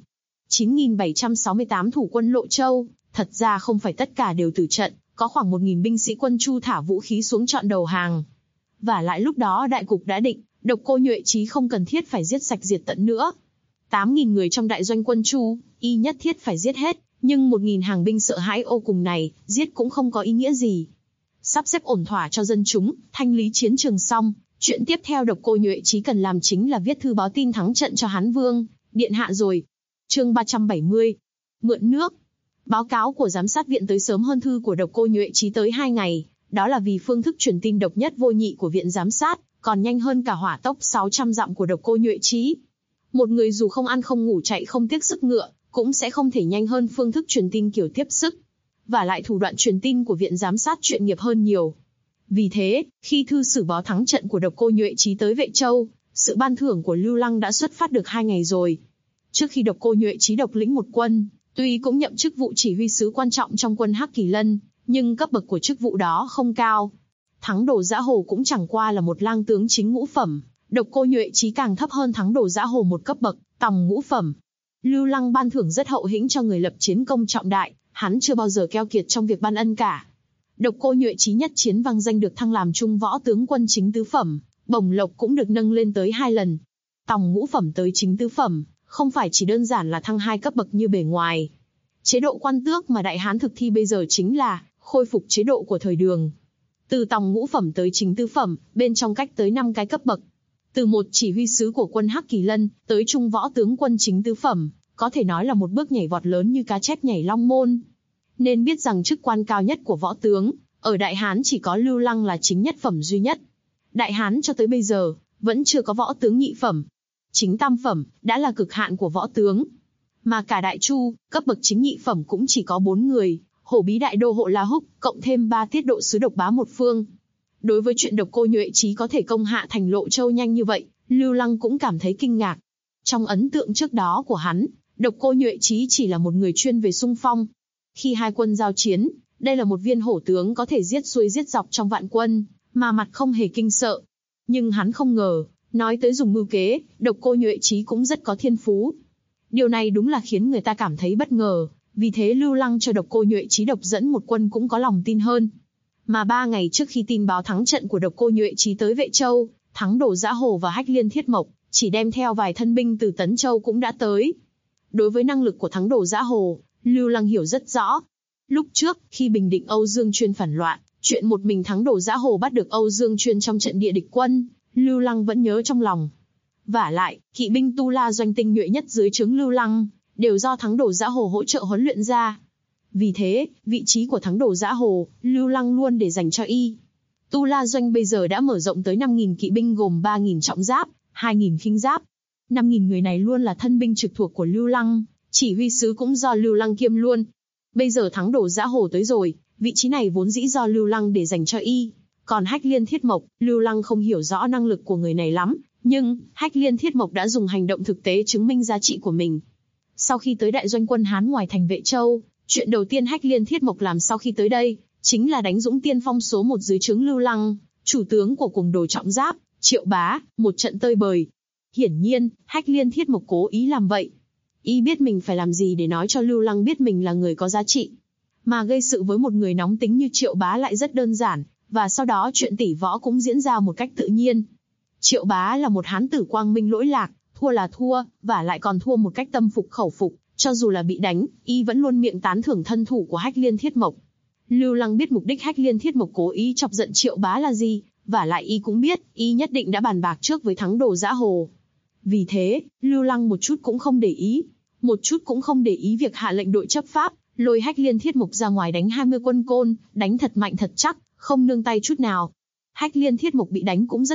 9.768 thủ quân Lộ Châu, thật ra không phải tất cả đều tử trận, có khoảng 1.000 binh sĩ quân Chu thả vũ khí xuống chọn đầu hàng. Và lại lúc đó đại cục đã định, Độc Cô Nhuệ Chí không cần thiết phải giết sạch diệt tận nữa. 8.000 người trong đại doanh quân Chu, y nhất thiết phải giết hết, nhưng 1.000 hàng binh sợ hãi ô cùng này, giết cũng không có ý nghĩa gì. Sắp xếp ổn thỏa cho dân chúng, thanh lý chiến trường xong, chuyện tiếp theo Độc Cô Nhuệ Chí cần làm chính là viết thư báo tin thắng trận cho Hán Vương, điện hạ rồi. Chương 370. Mượn nước. Báo cáo của giám sát viện tới sớm hơn thư của Độc Cô Nhuệ Chí tới 2 ngày, đó là vì phương thức truyền tin độc nhất vô nhị của viện giám sát, còn nhanh hơn cả hỏa tốc 600 dặm của Độc Cô Nhuệ Chí. Một người dù không ăn không ngủ chạy không tiếc sức ngựa, cũng sẽ không thể nhanh hơn phương thức truyền tin kiểu tiếp sức. Và lại thủ đoạn truyền tin của viện giám sát chuyên nghiệp hơn nhiều. Vì thế, khi thư sử báo thắng trận của Độc Cô Nhuệ Chí tới Vệ Châu, sự ban thưởng của Lưu Lăng đã xuất phát được 2 ngày rồi. Trước khi Độc Cô Nhuệ Chí độc lĩnh một quân, tuy cũng nhậm chức vụ chỉ huy sứ quan trọng trong quân Hắc Kỳ Lân, nhưng cấp bậc của chức vụ đó không cao. Thắng Đồ Dã Hồ cũng chẳng qua là một lang tướng chính ngũ phẩm, Độc Cô Nhuệ Chí càng thấp hơn Thắng Đồ Dã Hồ một cấp bậc, tòng ngũ phẩm. Lưu Lăng ban thưởng rất hậu hĩnh cho người lập chiến công trọng đại, hắn chưa bao giờ keo kiệt trong việc ban ân cả. Độc Cô Nhuệ Chí nhất chiến vang danh được thăng làm trung võ tướng quân chính tứ phẩm, bổng lộc cũng được nâng lên tới 2 lần. Tòng ngũ phẩm tới chính tứ phẩm, không phải chỉ đơn giản là thăng 2 cấp bậc như bề ngoài. Chế độ quan tước mà Đại Hán thực thi bây giờ chính là khôi phục chế độ của thời Đường. Từ tòng ngũ phẩm tới chính tứ phẩm, bên trong cách tới 5 cái cấp bậc. Từ một chỉ huy sứ của quân Hắc Kỳ Lân tới trung võ tướng quân chính tứ phẩm, có thể nói là một bước nhảy vọt lớn như cá chép nhảy long môn. Nên biết rằng chức quan cao nhất của võ tướng, ở Đại Hán chỉ có Lưu Lăng là chính nhất phẩm duy nhất. Đại Hán cho tới bây giờ, vẫn chưa có võ tướng nhị phẩm. Chính tam phẩm, đã là cực hạn của võ tướng. Mà cả Đại Chu, cấp bậc chính nhị phẩm cũng chỉ có 4 người, Hổ Bí Đại Đô Hộ La Húc, cộng thêm 3 tiết độ sứ độc bá một phương. Đối với chuyện Độc Cô Nhuệ Chí có thể công hạ thành Lộ Châu nhanh như vậy, Lưu Lăng cũng cảm thấy kinh ngạc. Trong ấn tượng trước đó của hắn, Độc Cô Nhuệ Chí chỉ là một người chuyên về xung phong. Khi hai quân giao chiến, đây là một viên hổ tướng có thể giết xuôi giết dọc trong vạn quân, mà mặt không hề kinh sợ. Nhưng hắn không ngờ, nói tới dùng mưu kế, Độc Cô Nhuệ Chí cũng rất có thiên phú. Điều này đúng là khiến người ta cảm thấy bất ngờ, vì thế Lưu Lăng cho Độc Cô Nhuệ Chí độc dẫn một quân cũng có lòng tin hơn. Mà 3 ngày trước khi tin báo thắng trận của Độc Cô Nhuệ Chí tới Vệ Châu, Thắng Đồ Dã Hồ và Hách Liên Thiết Mộc, chỉ đem theo vài thân binh từ Tấn Châu cũng đã tới. Đối với năng lực của Thắng Đồ Dã Hồ, Lưu Lăng hiểu rất rõ. Lúc trước, khi bình định Âu Dương Chuyên phản loạn, chuyện một mình Thắng Đồ Dã Hồ bắt được Âu Dương Chuyên trong trận địa địch quân, Lưu Lăng vẫn nhớ trong lòng. Vả lại, kỵ binh Tu La doanh tinh nhuệ nhất dưới trướng Lưu Lăng, đều do Thắng Đồ Dã Hồ hỗ trợ huấn luyện ra. Vì thế, vị trí của Thắng Đồ Dã Hồ, Lưu Lăng luôn để dành cho y. Tu La doanh bây giờ đã mở rộng tới 5.000 kỵ binh gồm 3.000 trọng giáp, 2.000 khinh giáp. 5.000 người này luôn là thân binh trực thuộc của Lưu Lăng, chỉ huy sứ cũng do Lưu Lăng kiêm luôn. Bây giờ Thắng Đồ Dã Hồ tới rồi, vị trí này vốn dĩ do Lưu Lăng để dành cho y. Còn Hách Liên Thiết Mộc, Lưu Lăng không hiểu rõ năng lực của người này lắm, nhưng Hách Liên Thiết Mộc đã dùng hành động thực tế chứng minh giá trị của mình. Sau khi tới đại doanh quân Hán ngoài thành Vệ Châu, chuyện đầu tiên Hách Liên Thiết Mộc làm sau khi tới đây, chính là đánh Dũng Tiên Phong số 1 dưới trướng Lưu Lăng, chủ tướng của cuồng đồ trọng giáp, Triệu Bá, một trận tơi bời. Hiển nhiên, Hách Liên Thiết Mộc cố ý làm vậy. Y biết mình phải làm gì để nói cho Lưu Lăng biết mình là người có giá trị. Mà gây sự với một người nóng tính như Triệu Bá lại rất đơn giản, và sau đó chuyện tỷ võ cũng diễn ra một cách tự nhiên. Triệu Bá là một hán tử quang minh lỗi lạc, thua là thua, và lại còn thua một cách tâm phục khẩu phục, cho dù là bị đánh, y vẫn luôn miệng tán thưởng thân thủ của Hách Liên Thiết Mộc. Lưu Lăng biết mục đích Hách Liên Thiết Mộc cố ý chọc giận Triệu Bá là gì, và lại y cũng biết, y nhất định đã bàn bạc trước với Thắng Đồ Dã Hồ. Vì thế, Lưu Lăng một chút cũng không để ý. Một chút cũng không để ý việc hạ lệnh đội chấp pháp, lôi Hách Liên Thiết Mộc ra ngoài đánh 20 quân côn, đánh thật mạnh thật chắc, không nương tay chút nào. Hách Liên Thiết Mộc bị đánh cũng rất phục,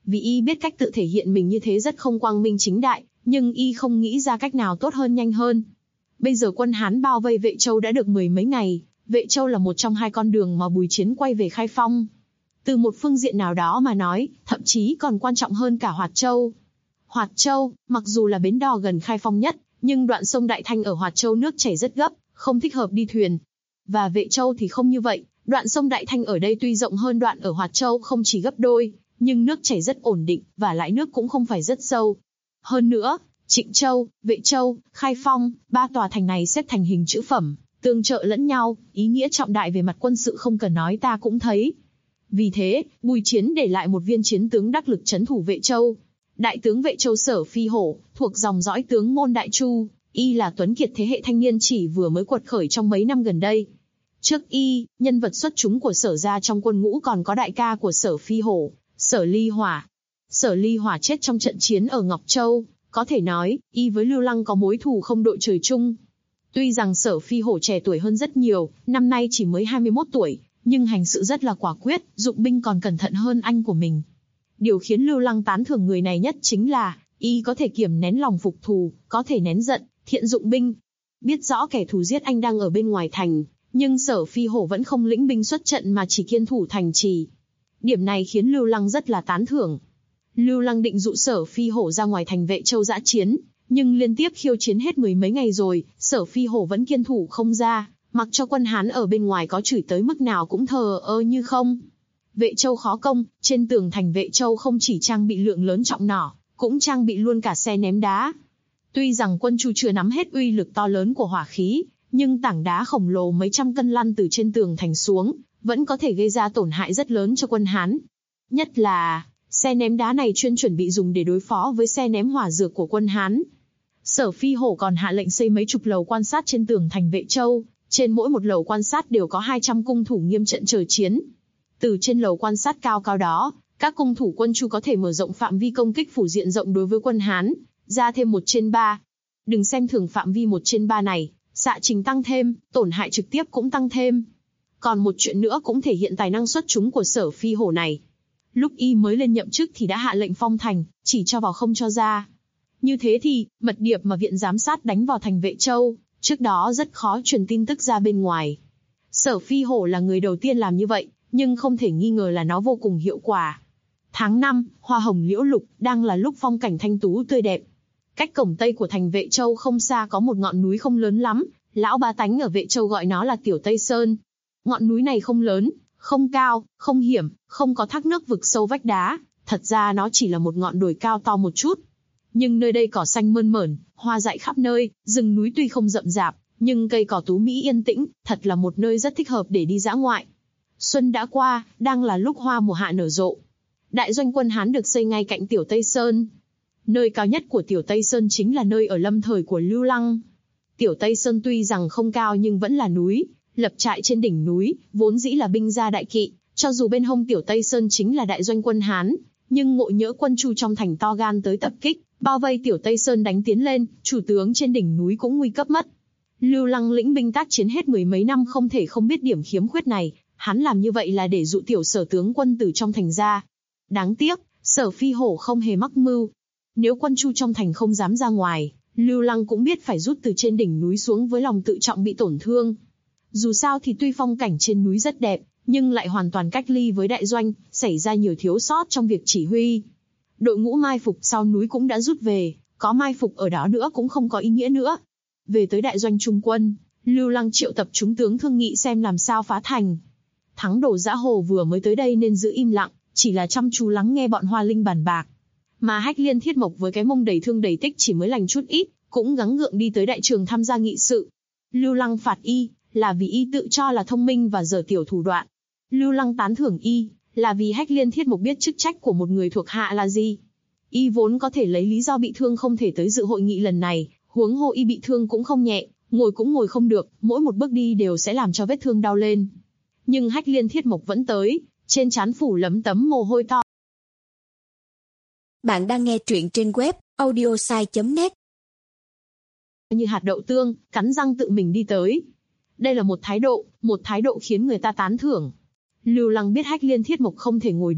Vì y biết cách tự thể hiện mình như thế rất không quang minh chính đại, nhưng y không nghĩ ra cách nào tốt hơn nhanh hơn. Bây giờ quân Hán bao vây Vệ Châu đã được 10 mấy ngày, Vệ Châu là một trong 2 con đường mà Bùi Chiến quay về Khai Phong. Từ một phương diện nào đó mà nói, thậm chí còn quan trọng hơn cả Hoạt Châu. Hoạt Châu, mặc dù là bến đò gần Khai Phong nhất, nhưng đoạn sông Đại Thanh ở Hoạt Châu nước chảy rất gấp, không thích hợp đi thuyền. Và Vệ Châu thì không như vậy, đoạn sông Đại Thanh ở đây tuy rộng hơn đoạn ở Hoạt Châu không chỉ gấp đôi, nhưng nước chảy rất ổn định, và lại nước cũng không phải rất sâu. Hơn nữa, Trịnh Châu, Vệ Châu, Khai Phong, 3 tòa thành này xếp thành hình chữ phẩm, tương trợ lẫn nhau, ý nghĩa trọng đại về mặt quân sự không cần nói ta cũng thấy. Vì thế, Bùi Chiến để lại một viên chiến tướng đắc lực trấn thủ Vệ Châu. Đại tướng Vệ Châu Sở Phi Hổ, thuộc dòng dõi tướng Ngôn Đại Chu, y là tuấn kiệt thế hệ thanh niên chỉ vừa mới quật khởi trong mấy năm gần đây. Trước y, nhân vật xuất chúng của Sở gia trong quân ngũ còn có đại ca của Sở Phi Hổ, Sở Ly Hỏa. Sở Ly Hỏa chết trong trận chiến ở Ngọc Châu, có thể nói, y với Lưu Lăng có mối thù không đội trời chung. Tuy rằng Sở Phi Hổ trẻ tuổi hơn rất nhiều, năm nay chỉ mới 21 tuổi, nhưng hành sự rất là quả quyết, dụng binh còn cẩn thận hơn anh của mình. Điều khiến Lưu Lăng tán thưởng người này nhất chính là, y có thể kiềm nén lòng phục thù, có thể nén giận, thiện dụng binh. Biết rõ kẻ thù giết anh đang ở bên ngoài thành, nhưng Sở Phi Hổ vẫn không lĩnh binh xuất trận mà chỉ kiên thủ thành trì. Điểm này khiến Lưu Lăng rất là tán thưởng. Lưu Lăng định dụ Sở Phi Hổ ra ngoài thành Vệ Châu dã chiến, nhưng liên tiếp khiêu chiến hết 10 mấy ngày rồi, Sở Phi Hổ vẫn kiên thủ không ra, mặc cho quân Hán ở bên ngoài có chửi tới mức nào cũng thờ ơ như không. Vệ Châu khó công, trên tường thành Vệ Châu không chỉ trang bị lượng lớn trọng nỏ, cũng trang bị luôn cả xe ném đá. Tuy rằng quân Chu chưa nắm hết uy lực to lớn của hỏa khí, nhưng tảng đá khổng lồ mấy trăm cân lăn từ trên tường thành xuống, vẫn có thể gây ra tổn hại rất lớn cho quân Hán. Nhất là, xe ném đá này chuyên chuẩn bị dùng để đối phó với xe ném hỏa dược của quân Hán. Sở Phi Hổ còn hạ lệnh xây mấy chục lầu quan sát trên tường thành Vệ Châu, trên mỗi một lầu quan sát đều có 200 cung thủ nghiêm trận chờ chiến. Từ trên lầu quan sát cao cao đó, các cung thủ quân Chu có thể mở rộng phạm vi công kích phủ diện rộng đối với quân Hán, ra thêm 1/3. Đừng xem thường phạm vi 1/3 này, xạ trình tăng thêm, tổn hại trực tiếp cũng tăng thêm. Còn một chuyện nữa cũng thể hiện tài năng xuất chúng của Sở Phi Hổ này. Lúc y mới lên nhậm chức thì đã hạ lệnh phong thành, chỉ cho vào không cho ra. Như thế thì, mật điệp mà viện giám sát đánh vào thành Vệ Châu, trước đó rất khó truyền tin tức ra bên ngoài. Sở Phi Hổ là người đầu tiên làm như vậy, nhưng không thể nghi ngờ là nó vô cùng hiệu quả. Tháng 5, hoa hồng liễu lục, đang là lúc phong cảnh thanh tú tươi đẹp. Cách cổng tây của thành Vệ Châu không xa có một ngọn núi không lớn lắm, lão bá tánh ở Vệ Châu gọi nó là Tiểu Tây Sơn. Ngọn núi này không lớn, không cao, không hiểm, không có thác nước vực sâu vách đá, thật ra nó chỉ là một ngọn đồi cao to một chút. Nhưng nơi đây cỏ xanh mơn mởn, hoa dại khắp nơi, rừng núi tuy không rậm rạp, nhưng cây cỏ tú mỹ yên tĩnh, thật là một nơi rất thích hợp để đi dã ngoại. Xuân đã qua, đang là lúc hoa mùa hạ nở rộ. Đại doanh quân Hán được xây ngay cạnh Tiểu Tây Sơn. Nơi cao nhất của Tiểu Tây Sơn chính là nơi ở lâm thời của Lưu Lăng. Tiểu Tây Sơn tuy rằng không cao nhưng vẫn là núi, lập trại trên đỉnh núi, vốn dĩ là binh gia đại kỵ, cho dù bên hông Tiểu Tây Sơn chính là đại doanh quân Hán, nhưng ngộ nhỡ quân Chu trong thành to gan tới tập kích, bao vây Tiểu Tây Sơn đánh tiến lên, chủ tướng trên đỉnh núi cũng nguy cấp mất. Lưu Lăng lĩnh binh tác chiến hết 10 mấy năm không thể không biết điểm khiếm khuyết này, hắn làm như vậy là để dụ Tiểu Sở tướng quân từ trong thành ra. Đáng tiếc, Sở Phi Hổ không hề mắc mưu. Nếu quân Chu trong thành không dám ra ngoài, Lưu Lăng cũng biết phải rút từ trên đỉnh núi xuống với lòng tự trọng bị tổn thương. Dù sao thì tuy phong cảnh trên núi rất đẹp, nhưng lại hoàn toàn cách ly với đại doanh, xảy ra nhiều thiếu sót trong việc chỉ huy. Đội ngũ mai phục sau núi cũng đã rút về, có mai phục ở đó nữa cũng không có ý nghĩa nữa. Về tới đại doanh trung quân, Lưu Lăng triệu tập chúng tướng thương nghị xem làm sao phá thành. Thắng Đồ Dã Hồ vừa mới tới đây nên giữ im lặng, chỉ là chăm chú lắng nghe bọn Hoa Linh bàn bạc. Mà Hách Liên Thiết Mộc với cái mông đầy thương đầy tích chỉ mới lành chút ít, cũng gắng gượng đi tới đại trường tham gia nghị sự. Lưu Lăng phạt y, là vì y tự cho là thông minh và dở tiểu thủ đoạn. Lưu Lăng tán thưởng y, là vì Hách Liên Thiết Mộc biết chức trách của một người thuộc hạ là gì. Y vốn có thể lấy lý do bị thương không thể tới dự hội nghị lần này, huống hồ y bị thương cũng không nhẹ, ngồi cũng ngồi không được, mỗi một bước đi đều sẽ làm cho vết thương đau lên. Nhưng Hách Liên Thiết Mộc vẫn tới, trên trán phủ lấm tấm mồ hôi to. Bạn đang nghe truyện trên web audiosai.net. Như hạt đậu tương, cắn răng tự mình đi tới. Đây là một thái độ khiến người ta tán thưởng. Lưu Lăng biết Hách Liên Thiết Mộc không thể ngồi được,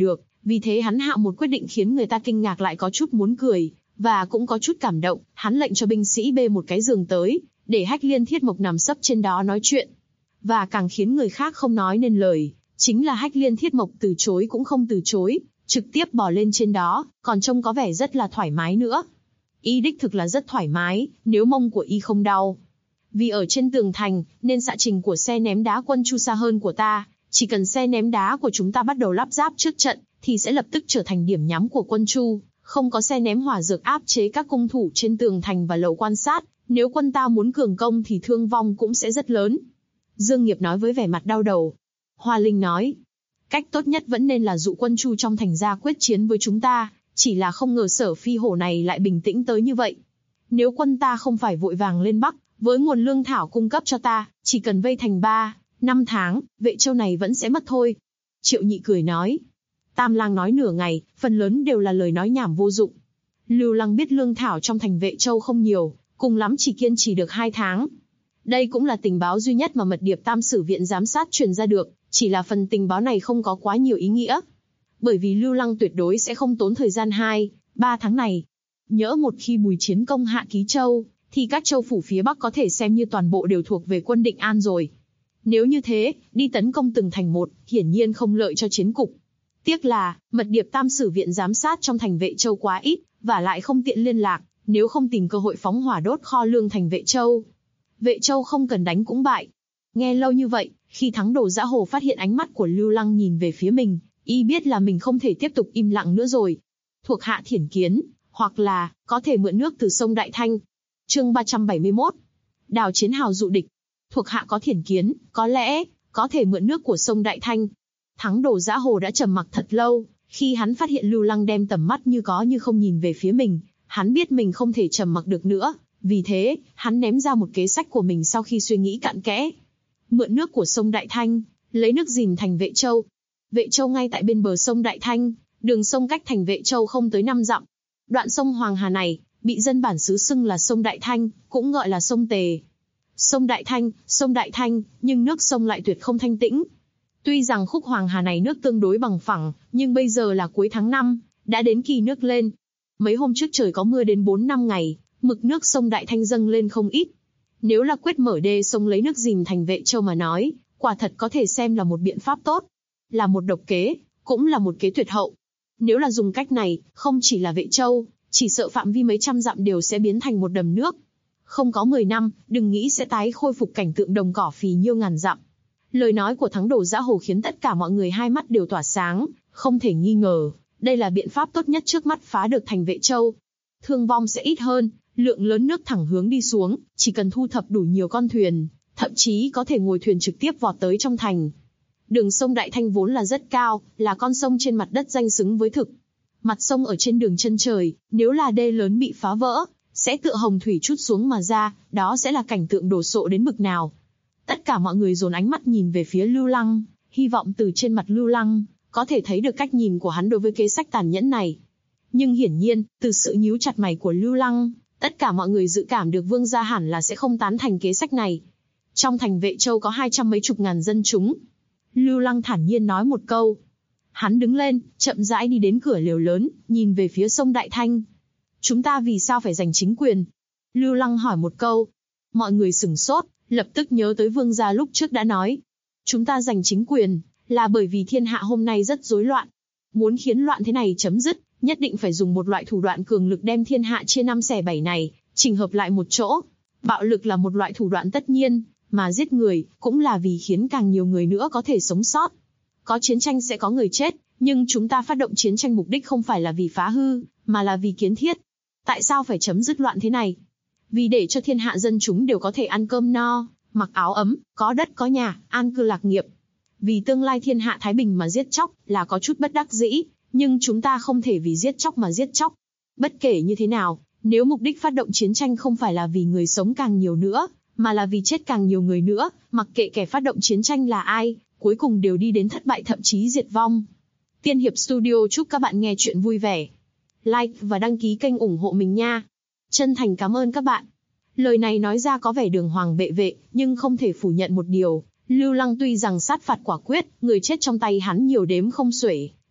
Vì thế hắn hạ một quyết định khiến người ta kinh ngạc lại có chút muốn cười, và cũng có chút cảm động. Hắn lệnh cho binh sĩ bê một cái giường tới, để Hách Liên Thiết Mộc nằm sấp trên đó nói chuyện. Và càng khiến người khác không nói nên lời, chính là Hách Liên Thiết Mộc từ chối cũng không từ chối, trực tiếp bò lên trên đó, còn trông có vẻ rất là thoải mái nữa. Y đích thực là rất thoải mái, nếu mông của Y không đau. Vì ở trên tường thành, nên xạ trình của xe ném đá quân Chu xa hơn của ta. Chỉ cần xe ném đá của chúng ta bắt đầu lắp ráp trước trận, thì sẽ lập tức trở thành điểm nhắm của quân Chu. Không có xe ném hỏa dược áp chế các cung thủ trên tường thành và lầu quan sát, nếu quân ta muốn cường công thì thương vong cũng sẽ rất lớn. Dương Nghiệp nói với vẻ mặt đau đầu. Hoa Linh nói, cách tốt nhất vẫn nên là dụ quân Chu trong thành ra quyết chiến với chúng ta, chỉ là không ngờ Sở Phi Hổ này lại bình tĩnh tới như vậy. Nếu quân ta không phải vội vàng lên Bắc, với nguồn lương thảo cung cấp cho ta, chỉ cần vây thành 3-5 tháng, Vệ Châu này vẫn sẽ mất thôi. Triệu Nhị cười nói. Tam Lang nói nửa ngày, phần lớn đều là lời nói nhảm vô dụng. Lưu Lăng biết lương thảo trong thành Vệ Châu không nhiều, cùng lắm chỉ kiên trì được 2 tháng. Đây cũng là tình báo duy nhất mà mật điệp Tam Sử Viện giám sát truyền ra được, chỉ là phần tình báo này không có quá nhiều ý nghĩa. Bởi vì Lưu Lăng tuyệt đối sẽ không tốn thời gian 2-3 tháng này. Nhỡ một khi Bùi Chiến công hạ Ký Châu, thì các châu phủ phía Bắc có thể xem như toàn bộ đều thuộc về quân Định An rồi. Nếu như thế, đi tấn công từng thành một, hiển nhiên không lợi cho chiến cục. Tiếc là, mật điệp Tam Sử Viện giám sát trong thành Vệ Châu quá ít, và lại không tiện liên lạc, nếu không tìm cơ hội phóng hỏa đốt kho lương thành Vệ Châu. Vệ Châu không cần đánh cũng bại. Nghe lâu như vậy, khi Thắng Đồ Dã Hồ phát hiện ánh mắt của Lưu Lăng nhìn về phía mình, y biết là mình không thể tiếp tục im lặng nữa rồi. Thuộc hạ thiển kiến, hoặc là, có thể mượn nước từ sông Đại Thanh. Chương 371. Đào Chiến Hào dụ địch. Thuộc hạ có thiển kiến, có lẽ, có thể mượn nước của sông Đại Thanh. Thắng Đồ Dã Hồ đã trầm mặc thật lâu, khi hắn phát hiện Lưu Lăng đem tầm mắt như có như không nhìn về phía mình, hắn biết mình không thể trầm mặc được nữa, vì thế, hắn ném ra một kế sách của mình sau khi suy nghĩ cặn kẽ. Mượn nước của sông Đại Thanh, lấy nước dìm thành Vệ Châu. Vệ Châu ngay tại bên bờ sông Đại Thanh, đường sông cách thành Vệ Châu không tới 5 dặm. Đoạn sông Hoàng Hà này, bị dân bản xứ xưng là sông Đại Thanh, cũng gọi là sông Tề. Sông Đại Thanh, nhưng nước sông lại tuyệt không thanh tĩnh. Tuy rằng khúc Hoàng Hà này nước tương đối bằng phẳng, nhưng bây giờ là cuối tháng 5, đã đến kỳ nước lên. Mấy hôm trước trời có mưa đến 4-5 ngày, mực nước sông Đại Thanh dâng lên không ít. Nếu là quyết mở đê sông lấy nước dìm thành Vệ Châu mà nói, quả thật có thể xem là một biện pháp tốt. Là một độc kế, cũng là một kế tuyệt hậu. Nếu là dùng cách này, không chỉ là Vệ Châu, chỉ sợ phạm vi mấy trăm dặm đều sẽ biến thành một đầm nước. Không có 10 năm, đừng nghĩ sẽ tái khôi phục cảnh tượng đồng cỏ phì nhiêu ngàn dặm. Lời nói của Thắng Đồ Dã Hồ khiến tất cả mọi người hai mắt đều tỏa sáng, không thể nghi ngờ, đây là biện pháp tốt nhất trước mắt phá được thành Vệ Châu. Thương vong sẽ ít hơn, lượng lớn nước thẳng hướng đi xuống, chỉ cần thu thập đủ nhiều con thuyền, thậm chí có thể ngồi thuyền trực tiếp vọt tới trong thành. Đường sông Đại Thanh vốn là rất cao, là con sông trên mặt đất danh xứng với thực. Mặt sông ở trên đường chân trời, nếu là đê lớn bị phá vỡ, sẽ tựa hồng thủy trút xuống mà ra, đó sẽ là cảnh tượng đồ sộ đến bực nào. Tất cả mọi người dồn ánh mắt nhìn về phía Lưu Lăng, hy vọng từ trên mặt Lưu Lăng, có thể thấy được cách nhìn của hắn đối với kế sách tàn nhẫn này. Nhưng hiển nhiên, từ sự nhíu chặt mày của Lưu Lăng, tất cả mọi người dự cảm được Vương gia hẳn là sẽ không tán thành kế sách này. Trong thành Vệ Châu có 200 mấy chục ngàn dân chúng. Lưu Lăng thản nhiên nói một câu. Hắn đứng lên, chậm rãi đi đến cửa lều lớn, nhìn về phía sông Đại Thanh. Chúng ta vì sao phải giành chính quyền? Lưu Lăng hỏi một câu. Mọi người sửng sốt, lập tức nhớ tới Vương gia lúc trước đã nói. Chúng ta giành chính quyền, là bởi vì thiên hạ hôm nay rất rối loạn. Muốn khiến loạn thế này chấm dứt, nhất định phải dùng một loại thủ đoạn cường lực đem thiên hạ chia 5 xẻ 7 này, chỉnh hợp lại một chỗ. Bạo lực là một loại thủ đoạn tất nhiên, mà giết người, cũng là vì khiến càng nhiều người nữa có thể sống sót. Có chiến tranh sẽ có người chết, nhưng chúng ta phát động chiến tranh mục đích không phải là vì phá hư, mà là vì kiến thiết. Tại sao phải chấm dứt loạn thế này? Vì để cho thiên hạ dân chúng đều có thể ăn cơm no, mặc áo ấm, có đất có nhà, an cư lạc nghiệp. Vì tương lai thiên hạ thái bình mà giết chóc là có chút bất đắc dĩ, nhưng chúng ta không thể vì giết chóc mà giết chóc. Bất kể như thế nào, nếu mục đích phát động chiến tranh không phải là vì người sống càng nhiều nữa, mà là vì chết càng nhiều người nữa, mặc kệ kẻ phát động chiến tranh là ai, cuối cùng đều đi đến thất bại thậm chí diệt vong. Tiên Hiệp Studio chúc các bạn nghe chuyện vui vẻ. Like và đăng ký kênh ủng hộ mình nha. Chân thành cảm ơn các bạn. Lời này nói ra có vẻ đường hoàng bệ vệ, nhưng không thể phủ nhận một điều. Lưu Lăng tuy rằng sát phạt quả quyết, người chết trong tay hắn nhiều đếm không xuể,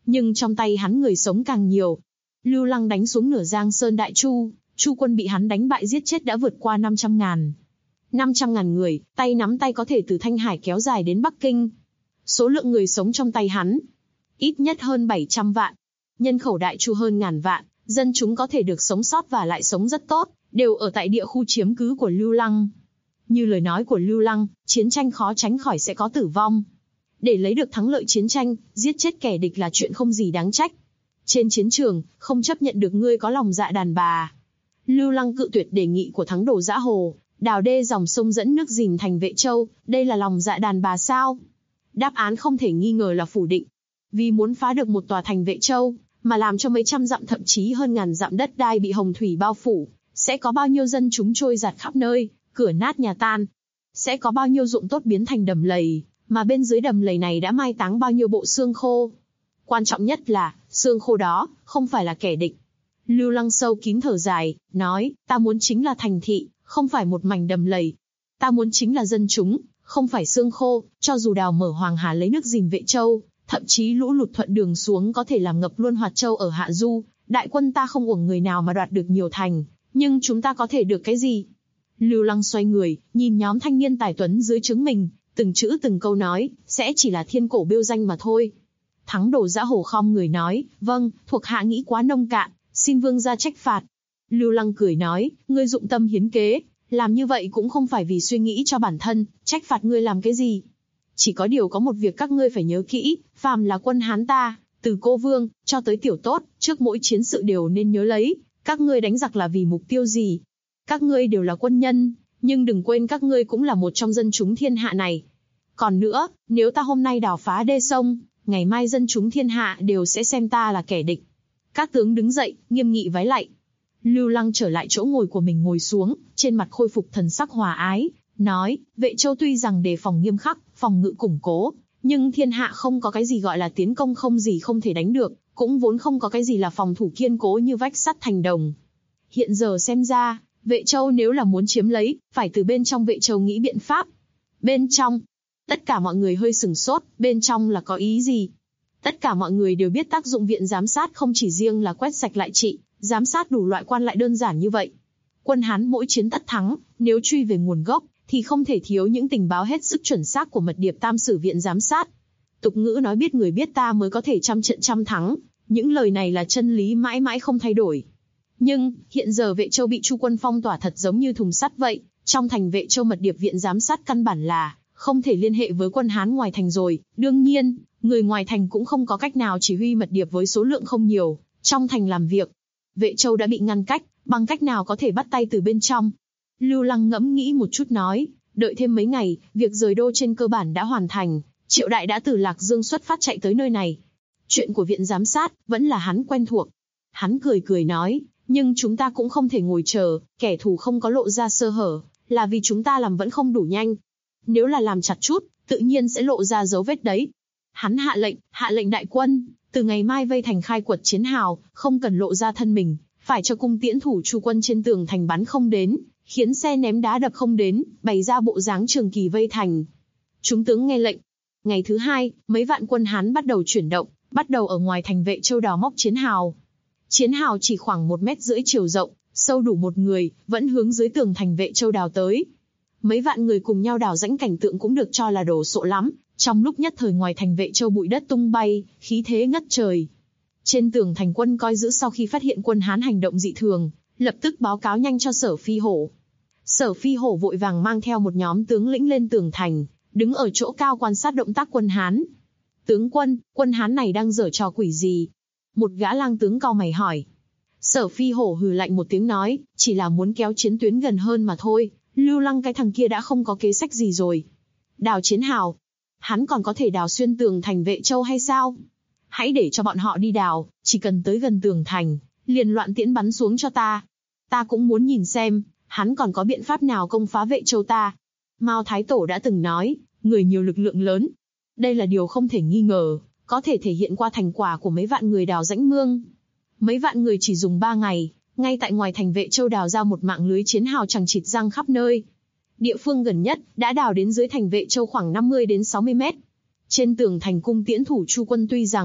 Nhưng trong tay hắn người sống càng nhiều. Lưu Lăng đánh xuống nửa Giang Sơn Đại Chu, Chu quân bị hắn đánh bại giết chết đã vượt qua 500.000. 500.000 người, tay nắm tay có thể từ Thanh Hải kéo dài đến Bắc Kinh. Số lượng người sống trong tay hắn, ít nhất hơn 700 vạn. Nhân khẩu Đại Chu hơn ngàn vạn, dân chúng có thể được sống sót và lại sống rất tốt, đều ở tại địa khu chiếm cứ của Lưu Lăng. Như lời nói của Lưu Lăng, chiến tranh khó tránh khỏi sẽ có tử vong. Để lấy được thắng lợi chiến tranh, giết chết kẻ địch là chuyện không gì đáng trách. Trên chiến trường, không chấp nhận được ngươi có lòng dạ đàn bà. Lưu Lăng cự tuyệt đề nghị của Thắng Đồ Dã Hồ, đào đê dòng sông dẫn nước dìm thành Vệ Châu, đây là lòng dạ đàn bà sao? Đáp án không thể nghi ngờ là phủ định. Vì muốn phá được một tòa thành Vệ Châu, mà làm cho mấy trăm dặm thậm chí hơn ngàn dặm đất đai bị hồng thủy bao phủ, sẽ có bao nhiêu dân chúng trôi giạt khắp nơi, cửa nát nhà tan. Sẽ có bao nhiêu ruộng tốt biến thành đầm lầy, mà bên dưới đầm lầy này đã mai táng bao nhiêu bộ xương khô. Quan trọng nhất là, xương khô đó, không phải là kẻ địch. Lưu Lăng sâu kín thở dài, nói, ta muốn chính là thành thị, không phải một mảnh đầm lầy. Ta muốn chính là dân chúng, không phải xương khô, cho dù đào mở Hoàng Hà lấy nước dìm Vệ Châu, thậm chí lũ lụt thuận đường xuống có thể làm ngập luôn Hoạt Châu ở Hạ Du, đại quân ta không uổng người nào mà đoạt được nhiều thành, nhưng chúng ta có thể được cái gì? Lưu Lăng xoay người, nhìn nhóm thanh niên tài tuấn dưới trướng mình, từng chữ từng câu nói, sẽ chỉ là thiên cổ bêu danh mà thôi. Thắng Đồ Dã Hồ khom người nói, vâng, thuộc hạ nghĩ quá nông cạn, xin vương gia trách phạt. Lưu Lăng cười nói, ngươi dụng tâm hiến kế, làm như vậy cũng không phải vì suy nghĩ cho bản thân, trách phạt ngươi làm cái gì. Chỉ có điều có một việc các ngươi phải nhớ kỹ, phàm là quân Hán ta, từ cô vương, cho tới tiểu tốt, trước mỗi chiến sự đều nên nhớ lấy, các ngươi đánh giặc là vì mục tiêu gì. Các ngươi đều là quân nhân, nhưng đừng quên các ngươi cũng là một trong dân chúng thiên hạ này. Còn nữa, nếu ta hôm nay đào phá đê sông, ngày mai dân chúng thiên hạ đều sẽ xem ta là kẻ địch. Các tướng đứng dậy, nghiêm nghị vái lạy. Lưu Lăng trở lại chỗ ngồi của mình ngồi xuống, trên mặt khôi phục thần sắc hòa ái, nói, Vệ Châu tuy rằng đề phòng nghiêm khắc, phòng ngự củng cố, nhưng thiên hạ không có cái gì gọi là tiến công không gì không thể đánh được, cũng vốn không có cái gì là phòng thủ kiên cố như vách sắt thành đồng. Hiện giờ xem ra, Vệ Châu nếu là muốn chiếm lấy, phải từ bên trong Vệ Châu nghĩ biện pháp. Bên trong, tất cả mọi người hơi sửng sốt, bên trong là có ý gì? Tất cả mọi người đều biết tác dụng viện giám sát không chỉ riêng là quét sạch lại trị, giám sát đủ loại quan lại đơn giản như vậy. Quân Hán mỗi chiến tất thắng, nếu truy về nguồn gốc, thì không thể thiếu những tình báo hết sức chuẩn xác của mật điệp tam sử viện giám sát. Tục ngữ nói biết người biết ta mới có thể trăm trận trăm thắng, những lời này là chân lý mãi mãi không thay đổi. Nhưng, hiện giờ Vệ Châu bị Chu quân phong tỏa thật giống như thùng sắt vậy, trong thành Vệ Châu mật điệp viện giám sát căn bản là không thể liên hệ với quân Hán ngoài thành rồi, đương nhiên, người ngoài thành cũng không có cách nào chỉ huy mật điệp với số lượng không nhiều, trong thành làm việc. Vệ Châu đã bị ngăn cách, bằng cách nào có thể bắt tay từ bên trong? Lưu Lăng ngẫm nghĩ một chút nói, đợi thêm mấy ngày, việc rời đô trên cơ bản đã hoàn thành, Triệu Đại đã từ Lạc Dương xuất phát chạy tới nơi này. Chuyện của viện giám sát, vẫn là hắn quen thuộc. Hắn cười cười nói, nhưng chúng ta cũng không thể ngồi chờ, kẻ thù không có lộ ra sơ hở, là vì chúng ta làm vẫn không đủ nhanh. Nếu là làm chặt chút, tự nhiên sẽ lộ ra dấu vết đấy. Hắn hạ lệnh đại quân, từ ngày mai vây thành khai quật chiến hào, không cần lộ ra thân mình, phải cho cung tiễn thủ Chu quân trên tường thành bắn không đến, khiến xe ném đá đập không đến, bày ra bộ dáng trường kỳ vây thành. Chúng tướng nghe lệnh. Ngày thứ hai, mấy vạn quân Hán bắt đầu chuyển động, bắt đầu ở ngoài thành Vệ Châu đào móc chiến hào. Chiến hào chỉ khoảng 1,5 mét chiều rộng, sâu đủ một người, vẫn hướng dưới tường thành Vệ Châu đào tới. Mấy vạn người cùng nhau đào rãnh, cảnh tượng cũng được cho là đồ sộ lắm. Trong lúc nhất thời ngoài thành Vệ Châu bụi đất tung bay, khí thế ngất trời. Trên tường thành quân coi giữ sau khi phát hiện quân Hán hành động dị thường, lập tức báo cáo nhanh cho Sở Phi Hổ. Sở Phi Hổ vội vàng mang theo một nhóm tướng lĩnh lên tường thành, đứng ở chỗ cao quan sát động tác quân Hán. Tướng quân, quân Hán này đang giở trò quỷ gì? Một gã lang tướng cau mày hỏi. Sở Phi Hổ hừ lạnh một tiếng nói, chỉ là muốn kéo chiến tuyến gần hơn mà thôi. Lưu Lăng cái thằng kia đã không có kế sách gì rồi. Đào chiến hào, hắn còn có thể đào xuyên tường thành Vệ Châu hay sao? Hãy để cho bọn họ đi đào, chỉ cần tới gần tường thành, liền loạn tiễn bắn xuống cho ta. Ta cũng muốn nhìn xem, hắn còn có biện pháp nào công phá Vệ Châu ta. Mao Thái Tổ đã từng nói, người nhiều lực lượng lớn. Đây là điều không thể nghi ngờ, có thể thể hiện qua thành quả của mấy vạn người đào rãnh mương. Mấy vạn người chỉ dùng 3 ngày, ngay tại ngoài thành Vệ Châu đào ra một mạng lưới chiến hào chằng chịt giăng khắp nơi. Địa phương gần nhất đã đào đến dưới thành Vệ Châu khoảng 50 đến 60 mét. Trên tường thành cung tiễn thủ Chu quân tuy rằng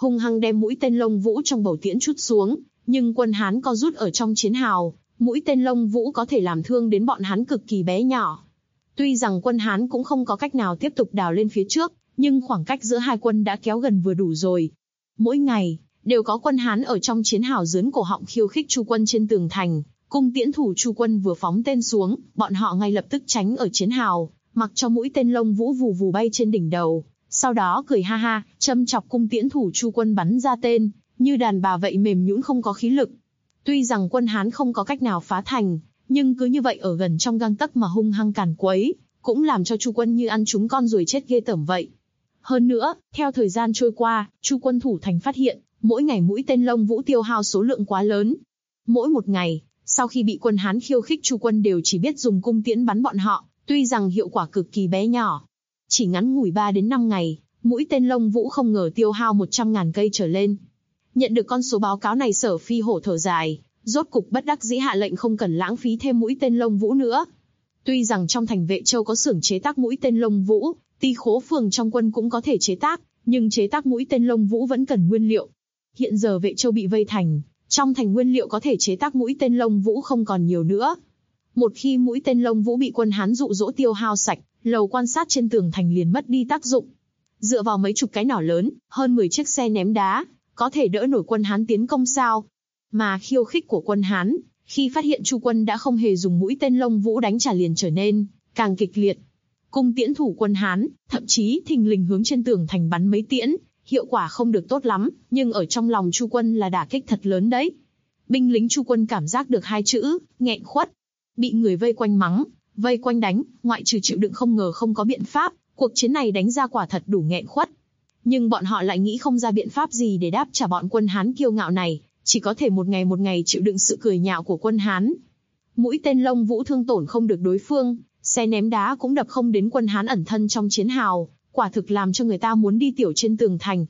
hung hăng đem mũi tên Lông Vũ trong bầu tiễn trút xuống, nhưng quân Hán co rút ở trong chiến hào, mũi tên Lông Vũ có thể làm thương đến bọn hắn cực kỳ bé nhỏ. Tuy rằng quân Hán cũng không có cách nào tiếp tục đào lên phía trước, nhưng khoảng cách giữa hai quân đã kéo gần vừa đủ rồi. Mỗi ngày, đều có quân Hán ở trong chiến hào giớn cổ họng khiêu khích Chu quân trên tường thành. Cung tiễn thủ Chu quân vừa phóng tên xuống, bọn họ ngay lập tức tránh ở chiến hào, mặc cho mũi tên Lông Vũ vù vù bay trên đỉnh đầu. Sau đó cười ha ha, châm chọc cung tiễn thủ Chu quân bắn ra tên, như đàn bà vậy mềm nhũn không có khí lực. Tuy rằng quân Hán không có cách nào phá thành, nhưng cứ như vậy ở gần trong gang tấc mà hung hăng càn quấy, cũng làm cho Chu quân như ăn trúng con ruồi chết ghê tởm vậy. Hơn nữa, theo thời gian trôi qua, Chu quân thủ thành phát hiện, mỗi ngày mũi tên Lông Vũ tiêu hao số lượng quá lớn. Mỗi một ngày, sau khi bị quân Hán khiêu khích, Chu quân đều chỉ biết dùng cung tiễn bắn bọn họ, tuy rằng hiệu quả cực kỳ bé nhỏ. Chỉ ngắn ngủi 3 đến 5 ngày, mũi tên Lông Vũ không ngờ tiêu hao 100.000 cây trở lên. Nhận được con số báo cáo này, Sở Phi Hổ thở dài, rốt cục bất đắc dĩ hạ lệnh không cần lãng phí thêm mũi tên Lông Vũ nữa. Tuy rằng trong thành Vệ Châu có xưởng chế tác mũi tên Lông Vũ, Ty Khố phường trong quân cũng có thể chế tác, nhưng chế tác mũi tên Lông Vũ vẫn cần nguyên liệu. Hiện giờ Vệ Châu bị vây thành, trong thành nguyên liệu có thể chế tác mũi tên Lông Vũ không còn nhiều nữa. Một khi mũi tên Lông Vũ bị quân Hán dụ dỗ tiêu hao sạch, lầu quan sát trên tường thành liền mất đi tác dụng. Dựa vào mấy chục cái nỏ lớn, hơn 10 chiếc xe ném đá, có thể đỡ nổi quân Hán tiến công sao? Mà khiêu khích của quân Hán, khi phát hiện Chu quân đã không hề dùng mũi tên Lông Vũ đánh trả liền trở nên càng kịch liệt. Cung tiễn thủ quân Hán, thậm chí thình lình hướng trên tường thành bắn mấy tiễn, hiệu quả không được tốt lắm, nhưng ở trong lòng Chu quân là đả kích thật lớn đấy. Binh lính Chu quân cảm giác được hai chữ, nghẹn khuất. Bị người vây quanh mắng, vây quanh đánh, ngoại trừ chịu đựng không ngờ không có biện pháp, cuộc chiến này đánh ra quả thật đủ nghẹn khuất. Nhưng bọn họ lại nghĩ không ra biện pháp gì để đáp trả bọn quân Hán kiêu ngạo này, chỉ có thể một ngày chịu đựng sự cười nhạo của quân Hán. Mũi tên Lông Vũ thương tổn không được đối phương, xe ném đá cũng đập không đến quân Hán ẩn thân trong chiến hào, quả thực làm cho người ta muốn đi tiểu trên tường thành.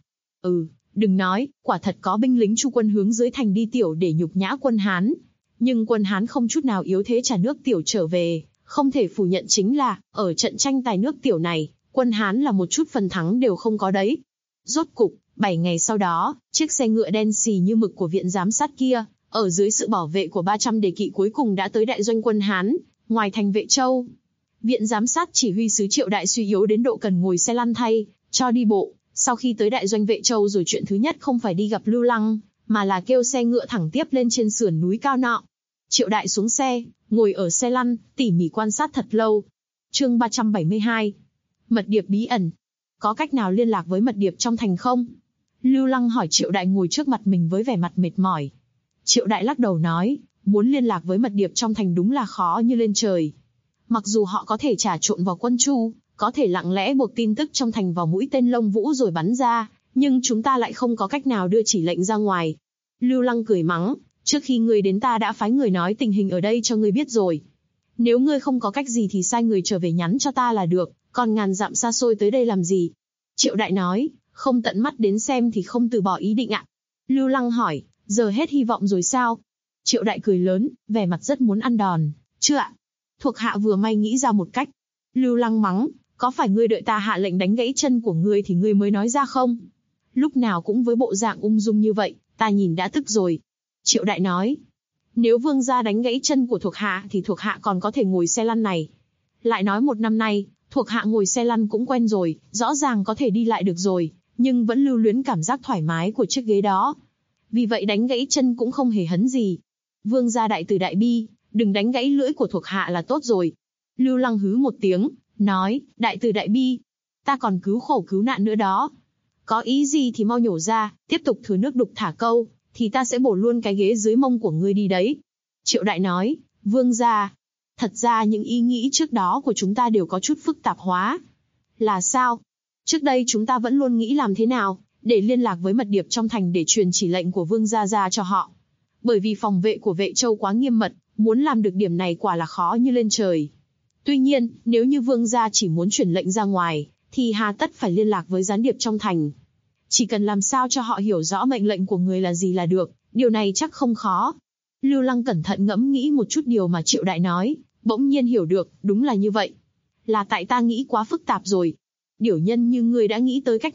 Đừng nói, quả thật có binh lính Chu quân hướng dưới thành đi tiểu để nhục nhã quân Hán. Nhưng quân Hán không chút nào yếu thế trả nước tiểu trở về, không thể phủ nhận chính là, ở trận tranh tài nước tiểu này, quân Hán là một chút phần thắng đều không có đấy. Rốt cục, 7 ngày sau đó, chiếc xe ngựa đen xì như mực của viện giám sát kia, ở dưới sự bảo vệ của 300 đề kỵ cuối cùng đã tới đại doanh quân Hán, ngoài thành Vệ Châu. Viện giám sát chỉ huy sứ Triệu Đại suy yếu đến độ cần ngồi xe lăn thay, cho đi bộ. Sau khi tới đại doanh Vệ Châu rồi, chuyện thứ nhất không phải đi gặp Lưu Lăng, mà là kêu xe ngựa thẳng tiếp lên trên sườn núi cao nọ. Triệu Đại xuống xe, ngồi ở xe lăn, tỉ mỉ quan sát thật lâu. Chương 372. Mật điệp bí ẩn. Có cách nào liên lạc với mật điệp trong thành không? Lưu Lăng hỏi Triệu Đại ngồi trước mặt mình với vẻ mặt mệt mỏi. Triệu Đại lắc đầu nói, muốn liên lạc với mật điệp trong thành đúng là khó như lên trời. Mặc dù họ có thể trà trộn vào quân Chu, có thể lặng lẽ buộc tin tức trong thành vào mũi tên Lông Vũ rồi bắn ra, nhưng chúng ta lại không có cách nào đưa chỉ lệnh ra ngoài. Lưu Lăng cười mắng, trước khi ngươi đến ta đã phái người nói tình hình ở đây cho ngươi biết rồi. Nếu ngươi không có cách gì thì sai người trở về nhắn cho ta là được, còn ngàn dặm xa xôi tới đây làm gì? Triệu Đại nói, không tận mắt đến xem thì không từ bỏ ý định ạ. Lưu Lăng hỏi, giờ hết hy vọng rồi sao? Triệu Đại cười lớn, vẻ mặt rất muốn ăn đòn. Chưa ạ. Thuộc hạ vừa may nghĩ ra một cách. Lưu Lăng mắng, có phải ngươi đợi ta hạ lệnh đánh gãy chân của ngươi thì ngươi mới nói ra không? Lúc nào cũng với bộ dạng ung dung như vậy, ta nhìn đã tức rồi. Triệu Đại nói, nếu vương gia đánh gãy chân của thuộc hạ thì thuộc hạ còn có thể ngồi xe lăn này. Lại nói 1 năm nay, thuộc hạ ngồi xe lăn cũng quen rồi, rõ ràng có thể đi lại được rồi, nhưng vẫn lưu luyến cảm giác thoải mái của chiếc ghế đó. Vì vậy đánh gãy chân cũng không hề hấn gì. Vương gia đại từ đại bi, đừng đánh gãy lưỡi của thuộc hạ là tốt rồi. Lưu Lăng hứ một tiếng, nói, đại từ đại bi, ta còn cứu khổ cứu nạn nữa đó. Có ý gì thì mau nhổ ra, tiếp tục thừa nước đục thả câu, thì ta sẽ bổ luôn cái ghế dưới mông của ngươi đi đấy. Triệu Đại nói, vương gia, thật ra những ý nghĩ trước đó của chúng ta đều có chút phức tạp hóa. Là sao? Trước đây chúng ta vẫn luôn nghĩ làm thế nào, để liên lạc với mật điệp trong thành để truyền chỉ lệnh của vương gia ra cho họ. Bởi vì phòng vệ của Vệ Châu quá nghiêm mật, muốn làm được điểm này quả là khó như lên trời. Tuy nhiên, nếu như vương gia chỉ muốn chuyển lệnh ra ngoài, thì hà tất phải liên lạc với gián điệp trong thành. Chỉ cần làm sao cho họ hiểu rõ mệnh lệnh của người là gì là được, điều này chắc không khó. Lưu Lăng cẩn thận ngẫm nghĩ một chút điều mà Triệu Đại nói, bỗng nhiên hiểu được, đúng là như vậy. Là tại ta nghĩ quá phức tạp rồi. Điểu nhân như ngươi đã nghĩ tới cách này,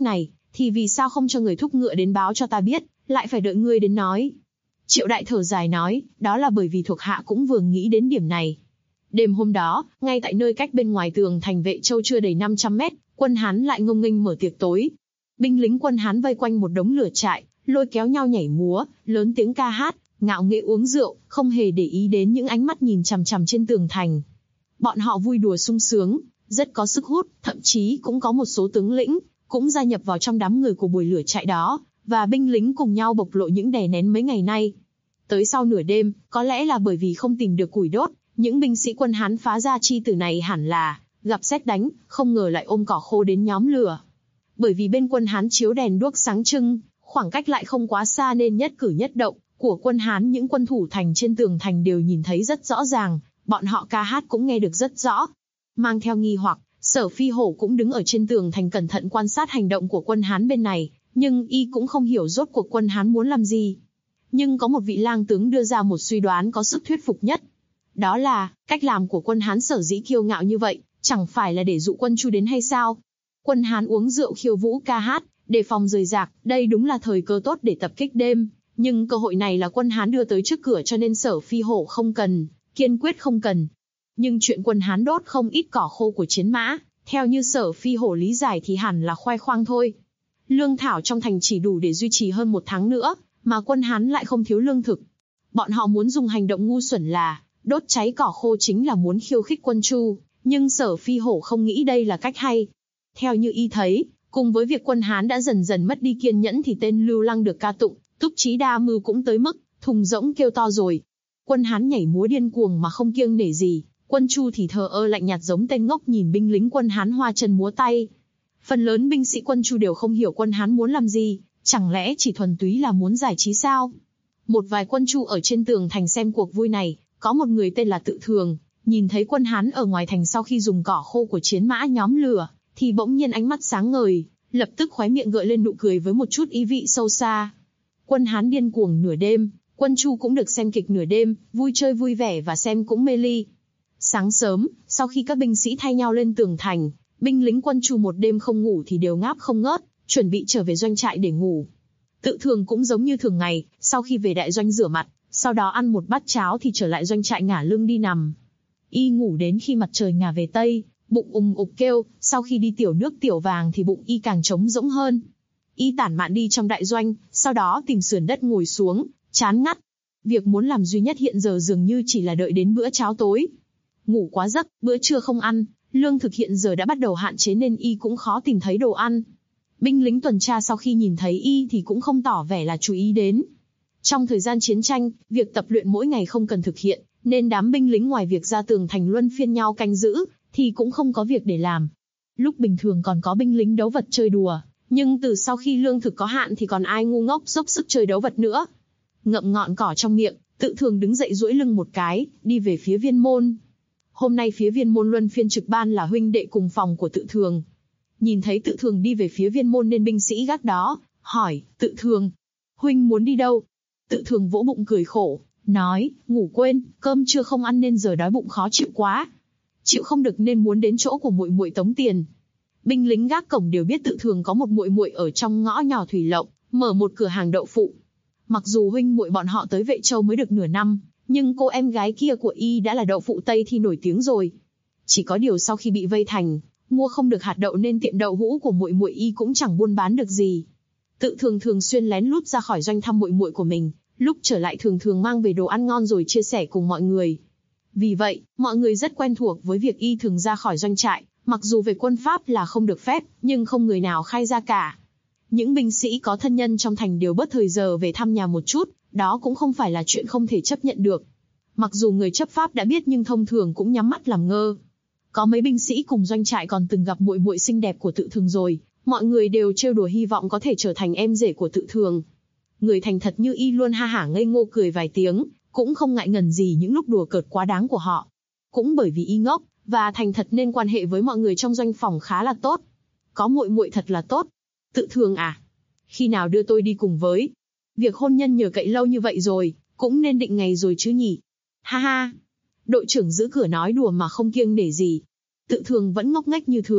thì vì sao không cho người thúc ngựa đến báo cho ta biết, lại phải đợi ngươi đến nói. Triệu Đại thở dài nói, đó là bởi vì thuộc hạ cũng vừa nghĩ đến điểm này. Đêm hôm đó, ngay tại nơi cách bên ngoài tường thành Vệ Châu chưa đầy 500 mét, quân Hán lại ngông nghênh mở tiệc tối. Binh lính quân Hán vây quanh một đống lửa trại, lôi kéo nhau nhảy múa, lớn tiếng ca hát, ngạo nghễ uống rượu, không hề để ý đến những ánh mắt nhìn chằm chằm trên tường thành. Bọn họ vui đùa sung sướng, rất có sức hút, thậm chí cũng có một số tướng lĩnh cũng gia nhập vào trong đám người của buổi lửa trại đó, và binh lính cùng nhau bộc lộ những đè nén mấy ngày nay. Tới sau nửa đêm, có lẽ là bởi vì không tìm được củi đốt, những binh sĩ quân Hán phá ra chi tử này hẳn là gặp sét đánh, không ngờ lại ôm cỏ khô đến nhóm lửa. Bởi vì bên quân Hán chiếu đèn đuốc sáng trưng, khoảng cách lại không quá xa nên nhất cử nhất động của quân Hán những quân thủ thành trên tường thành đều nhìn thấy rất rõ ràng, bọn họ ca hát cũng nghe được rất rõ. Mang theo nghi hoặc, Sở Phi Hổ cũng đứng ở trên tường thành cẩn thận quan sát hành động của quân Hán bên này, nhưng y cũng không hiểu rốt cuộc quân Hán muốn làm gì. Nhưng có một vị lang tướng đưa ra một suy đoán có sức thuyết phục nhất. Đó là, cách làm của quân Hán sở dĩ kiêu ngạo như vậy, chẳng phải là để dụ quân Chu đến hay sao? Quân Hán uống rượu khiêu vũ ca hát, đề phòng rời rạc, đây đúng là thời cơ tốt để tập kích đêm. Nhưng cơ hội này là quân Hán đưa tới trước cửa cho nên Sở Phi Hổ không cần, kiên quyết không cần. Nhưng chuyện quân Hán đốt không ít cỏ khô của chiến mã, theo như Sở Phi Hổ lý giải thì hẳn là khoe khoang thôi. Lương thảo trong thành chỉ đủ để duy trì hơn 1 tháng nữa, mà quân Hán lại không thiếu lương thực. Bọn họ muốn dùng hành động ngu xuẩn là đốt cháy cỏ khô chính là muốn khiêu khích quân Chu, nhưng Sở Phi Hổ không nghĩ đây là cách hay. Theo như y thấy, cùng với việc quân Hán đã dần dần mất đi kiên nhẫn thì tên Lưu Lăng được ca tụng, Túc Trí đa mưu cũng tới mức thùng rỗng kêu to rồi. Quân Hán nhảy múa điên cuồng mà không kiêng nể gì, quân Chu thì thờ ơ lạnh nhạt giống tên ngốc nhìn binh lính quân Hán hoa chân múa tay. Phần lớn binh sĩ quân Chu đều không hiểu quân Hán muốn làm gì, chẳng lẽ chỉ thuần túy là muốn giải trí sao? Một vài quân Chu ở trên tường thành xem cuộc vui này, có một người tên là Tự Thường, nhìn thấy quân Hán ở ngoài thành sau khi dùng cỏ khô của chiến mã nhóm lửa, thì bỗng nhiên ánh mắt sáng ngời, lập tức khóe miệng gợi lên nụ cười với một chút ý vị sâu xa. Quân Hán điên cuồng nửa đêm, quân Chu cũng được xem kịch nửa đêm, vui chơi vui vẻ và xem cũng mê ly. Sáng sớm, sau khi các binh sĩ thay nhau lên tường thành, binh lính quân Chu một đêm không ngủ thì đều ngáp không ngớt, chuẩn bị trở về doanh trại để ngủ. Tự Thường cũng giống như thường ngày, sau khi về đại doanh rửa mặt, sau đó ăn một bát cháo thì trở lại doanh trại ngả lưng đi nằm. Y ngủ đến khi mặt trời ngả về tây, bụng ục kêu, sau khi đi tiểu nước tiểu vàng thì bụng y càng trống rỗng hơn. Y tản mạn đi trong đại doanh, sau đó tìm sườn đất ngồi xuống, chán ngắt. Việc muốn làm duy nhất hiện giờ dường như chỉ là đợi đến bữa cháo tối. Ngủ quá giấc, bữa trưa không ăn, lương thực hiện giờ đã bắt đầu hạn chế nên y cũng khó tìm thấy đồ ăn. Binh lính tuần tra sau khi nhìn thấy y thì cũng không tỏ vẻ là chú ý đến. Trong thời gian chiến tranh, việc tập luyện mỗi ngày không cần thực hiện, nên đám binh lính ngoài việc ra tường thành luân phiên nhau canh giữ, thì cũng không có việc để làm. Lúc bình thường còn có binh lính đấu vật chơi đùa, nhưng từ sau khi lương thực có hạn thì còn ai ngu ngốc dốc sức chơi đấu vật nữa. Ngậm ngọn cỏ trong miệng, Tự Thường đứng dậy duỗi lưng một cái, đi về phía viên môn. Hôm nay phía viên môn luân phiên trực ban là huynh đệ cùng phòng của Tự Thường. Nhìn thấy Tự Thường đi về phía viên môn nên binh sĩ gác đó, hỏi, Tự Thường, huynh muốn đi đâu? Tự Thường vỗ bụng cười khổ, nói, ngủ quên, cơm trưa không ăn nên giờ đói bụng khó chịu quá. Chịu không được nên muốn đến chỗ của muội muội tống tiền. Binh lính gác cổng đều biết Tự Thường có một muội muội ở trong ngõ nhỏ Thủy Lộng, mở một cửa hàng đậu phụ. Mặc dù huynh muội bọn họ tới Vệ Châu mới được nửa năm, nhưng cô em gái kia của y đã là đậu phụ Tây thì nổi tiếng rồi. Chỉ có điều sau khi bị vây thành, mua không được hạt đậu nên tiệm đậu hũ của muội muội y cũng chẳng buôn bán được gì. Tự Thường thường xuyên lén lút ra khỏi doanh thăm muội muội của mình, lúc trở lại thường thường mang về đồ ăn ngon rồi chia sẻ cùng mọi người. Vì vậy, mọi người rất quen thuộc với việc y thường ra khỏi doanh trại, mặc dù về quân pháp là không được phép, nhưng không người nào khai ra cả. Những binh sĩ có thân nhân trong thành đều bớt thời giờ về thăm nhà một chút, đó cũng không phải là chuyện không thể chấp nhận được. Mặc dù người chấp pháp đã biết nhưng thông thường cũng nhắm mắt làm ngơ. Có mấy binh sĩ cùng doanh trại còn từng gặp muội muội xinh đẹp của Tự Thường rồi, mọi người đều trêu đùa hy vọng có thể trở thành em rể của Tự Thường. Người thành thật như y luôn ha hả ngây ngô cười vài tiếng, cũng không ngại ngần gì những lúc đùa cợt quá đáng của họ. Cũng bởi vì y ngốc và thành thật nên quan hệ với mọi người trong doanh phòng khá là tốt. Có muội muội thật là tốt. Tự Thường à? Khi nào đưa tôi đi cùng với? Việc hôn nhân nhờ cậy lâu như vậy rồi, cũng nên định ngày rồi chứ nhỉ? Ha ha! Đội trưởng giữ cửa nói đùa mà không kiêng nể gì. Tự Thường vẫn ngốc nghếch như thường,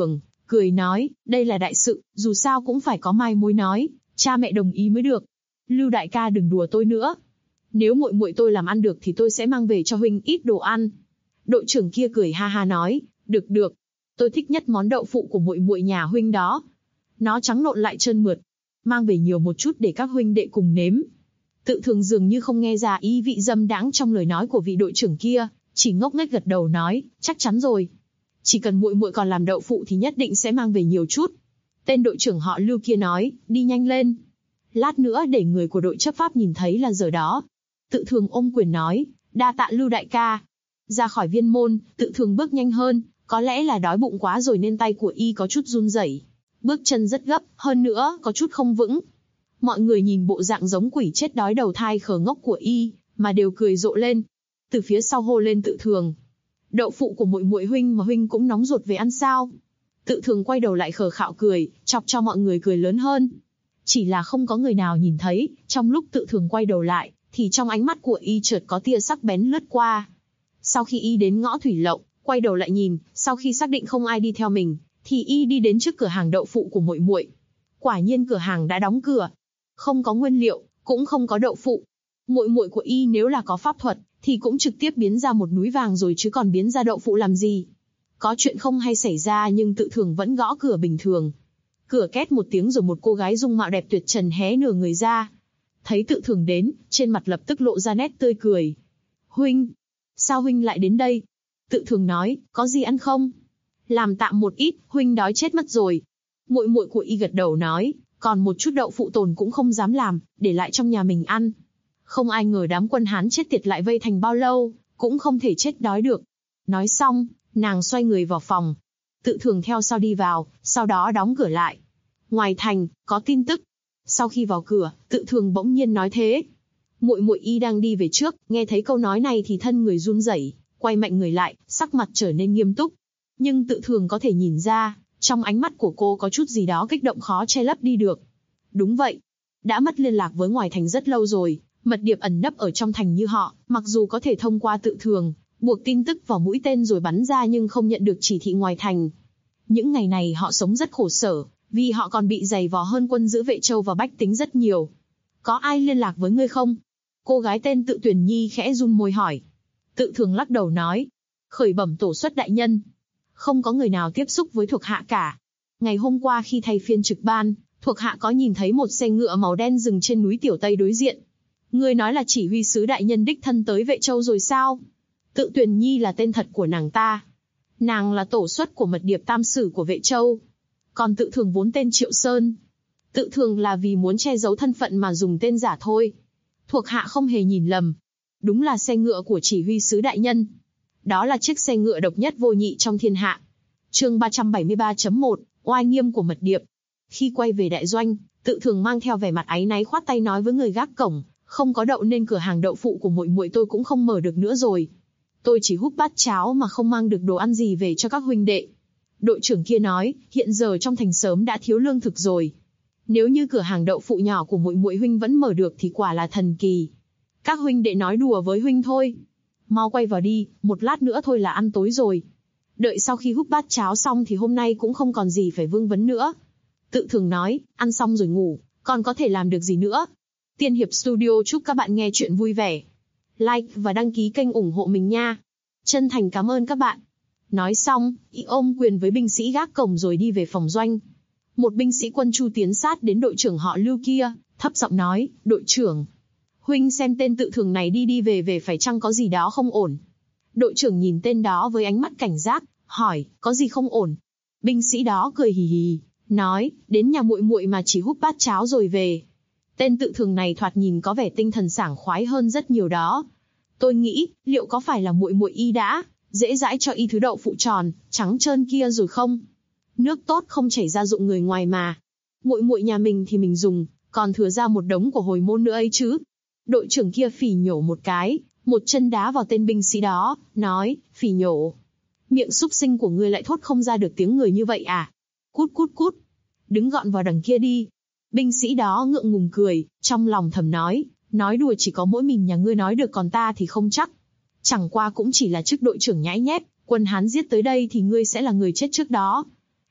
cười nói, đây là đại sự, dù sao cũng phải có mai mối nói, cha mẹ đồng ý mới được. Lưu đại ca đừng đùa tôi nữa. Nếu muội muội tôi làm ăn được thì tôi sẽ mang về cho huynh ít đồ ăn. Đội trưởng kia cười ha ha nói, được được, tôi thích nhất món đậu phụ của muội muội nhà huynh đó. Nó trắng nộn lại trơn mượt, mang về nhiều một chút để các huynh đệ cùng nếm. Tự Thường dường như không nghe ra ý vị dâm đãng trong lời nói của vị đội trưởng kia, chỉ ngốc nghếch gật đầu nói, chắc chắn rồi. Chỉ cần muội muội còn làm đậu phụ thì nhất định sẽ mang về nhiều chút. Tên đội trưởng họ Lưu kia nói, đi nhanh lên. Lát nữa để người của đội chấp pháp nhìn thấy là giờ đó. Tự Thường ôm quyền nói, đa tạ Lưu đại ca. Ra khỏi viên môn, Tự Thường bước nhanh hơn, có lẽ là đói bụng quá rồi nên tay của y có chút run rẩy, bước chân rất gấp, hơn nữa có chút không vững. Mọi người nhìn bộ dạng giống quỷ chết đói đầu thai khờ ngốc của y, mà đều cười rộ lên. Từ phía sau hô lên Tự Thường, đậu phụ của muội muội huynh mà huynh cũng nóng ruột về ăn sao? Tự Thường quay đầu lại khờ khạo cười, chọc cho mọi người cười lớn hơn. Chỉ là không có người nào nhìn thấy, trong lúc Tự Thường quay đầu lại, thì trong ánh mắt của y chợt có tia sắc bén lướt qua. Sau khi y đến ngõ thủy lậu, quay đầu lại nhìn, sau khi xác định không ai đi theo mình, thì y đi đến trước cửa hàng đậu phụ của muội muội. Quả nhiên cửa hàng đã đóng cửa, không có nguyên liệu, cũng không có đậu phụ. Muội muội của y nếu là có pháp thuật, thì cũng trực tiếp biến ra một núi vàng rồi chứ còn biến ra đậu phụ làm gì. Có chuyện không hay xảy ra nhưng Tự Thường vẫn gõ cửa bình thường. Cửa két một tiếng rồi một cô gái dung mạo đẹp tuyệt trần hé nửa người ra. Thấy Tự Thường đến, trên mặt lập tức lộ ra nét tươi cười. Huynh, sao huynh lại đến đây? Tự Thường nói, có gì ăn không? Làm tạm một ít, huynh đói chết mất rồi. Muội muội của y gật đầu nói, còn một chút đậu phụ tồn cũng không dám làm, để lại trong nhà mình ăn. Không ai ngờ đám quân Hán chết tiệt lại vây thành bao lâu, cũng không thể chết đói được. Nói xong, nàng xoay người vào phòng. Tự Thường theo sau đi vào, sau đó đóng cửa lại. Ngoài thành, có tin tức. Sau khi vào cửa, Tự Thường bỗng nhiên nói thế. Muội muội y đang đi về trước, nghe thấy câu nói này thì thân người run rẩy, quay mạnh người lại, sắc mặt trở nên nghiêm túc. Nhưng Tự Thường có thể nhìn ra, trong ánh mắt của cô có chút gì đó kích động khó che lấp đi được. Đúng vậy, đã mất liên lạc với ngoài thành rất lâu rồi, mật điệp ẩn nấp ở trong thành như họ, mặc dù có thể thông qua Tự Thường, buộc tin tức vào mũi tên rồi bắn ra nhưng không nhận được chỉ thị ngoài thành. Những ngày này họ sống rất khổ sở, vì họ còn bị dày vò hơn quân giữ Vệ Châu và bách tính rất nhiều. Có ai liên lạc với ngươi không? Cô gái tên Tự Tuyển Nhi khẽ run môi hỏi. Tự Thường lắc đầu nói, khởi bẩm tổ xuất đại nhân. Không có người nào tiếp xúc với thuộc hạ cả. Ngày hôm qua khi thay phiên trực ban, thuộc hạ có nhìn thấy một xe ngựa màu đen dừng trên núi Tiểu Tây đối diện. Ngươi nói là chỉ huy sứ đại nhân đích thân tới Vệ Châu rồi sao? Tự Tuyển Nhi là tên thật của nàng ta. Nàng là tổ xuất của mật điệp tam sử của Vệ Châu. Còn Tự Thường vốn tên Triệu Sơn. Tự Thường là vì muốn che giấu thân phận mà dùng tên giả thôi. Thuộc hạ không hề nhìn lầm. Đúng là xe ngựa của chỉ huy sứ đại nhân. Đó là chiếc xe ngựa độc nhất vô nhị trong thiên hạ. Chương 373.1, oai nghiêm của mật điệp. Khi quay về đại doanh, Tự Thường mang theo vẻ mặt áy náy khoát tay nói với người gác cổng, không có đậu nên cửa hàng đậu phụ của muội muội tôi cũng không mở được nữa rồi. Tôi chỉ húp bát cháo mà không mang được đồ ăn gì về cho các huynh đệ. Đội trưởng kia nói, hiện giờ trong thành sớm đã thiếu lương thực rồi. Nếu như cửa hàng đậu phụ nhỏ của muội muội huynh vẫn mở được thì quả là thần kỳ. Các huynh đệ nói đùa với huynh thôi. Mau quay vào đi, một lát nữa thôi là ăn tối rồi. Đợi sau khi húp bát cháo xong thì hôm nay cũng không còn gì phải vương vấn nữa. Tự Thường nói, ăn xong rồi ngủ, còn có thể làm được gì nữa. Tiên Hiệp Studio chúc các bạn nghe chuyện vui vẻ. Like và đăng ký kênh ủng hộ mình nha. Chân thành cảm ơn các bạn. Nói xong, y ôm quyền với binh sĩ gác cổng rồi đi về phòng doanh. Một binh sĩ quân Chu tiến sát đến đội trưởng họ Lưu kia, thấp giọng nói, đội trưởng. Huynh xem tên Tự Thường này đi về phải chăng có gì đó không ổn. Đội trưởng nhìn tên đó với ánh mắt cảnh giác, hỏi, có gì không ổn. Binh sĩ đó cười hì hì, nói, đến nhà muội muội mà chỉ húp bát cháo rồi về. Tên Tự Thường này thoạt nhìn có vẻ tinh thần sảng khoái hơn rất nhiều đó. Tôi nghĩ, liệu có phải là muội muội y đã dễ dãi cho y thứ đậu phụ tròn, trắng trơn kia rồi không? Nước tốt không chảy ra dụng người ngoài mà. Muội muội nhà mình thì mình dùng, còn thừa ra một đống của hồi môn nữa ấy chứ. Đội trưởng kia phỉ nhổ một cái, một chân đá vào tên binh sĩ đó, nói, phỉ nhổ. Miệng súc sinh của ngươi lại thốt không ra được tiếng người như vậy à? Cút cút cút, đứng gọn vào đằng kia đi. Binh sĩ đó ngượng ngùng cười, trong lòng thầm nói đùa chỉ có mỗi mình nhà ngươi nói được còn ta thì không chắc. Chẳng qua cũng chỉ là chức đội trưởng nhãi nhép, quân Hán giết tới đây thì ngươi sẽ là người chết trước đó.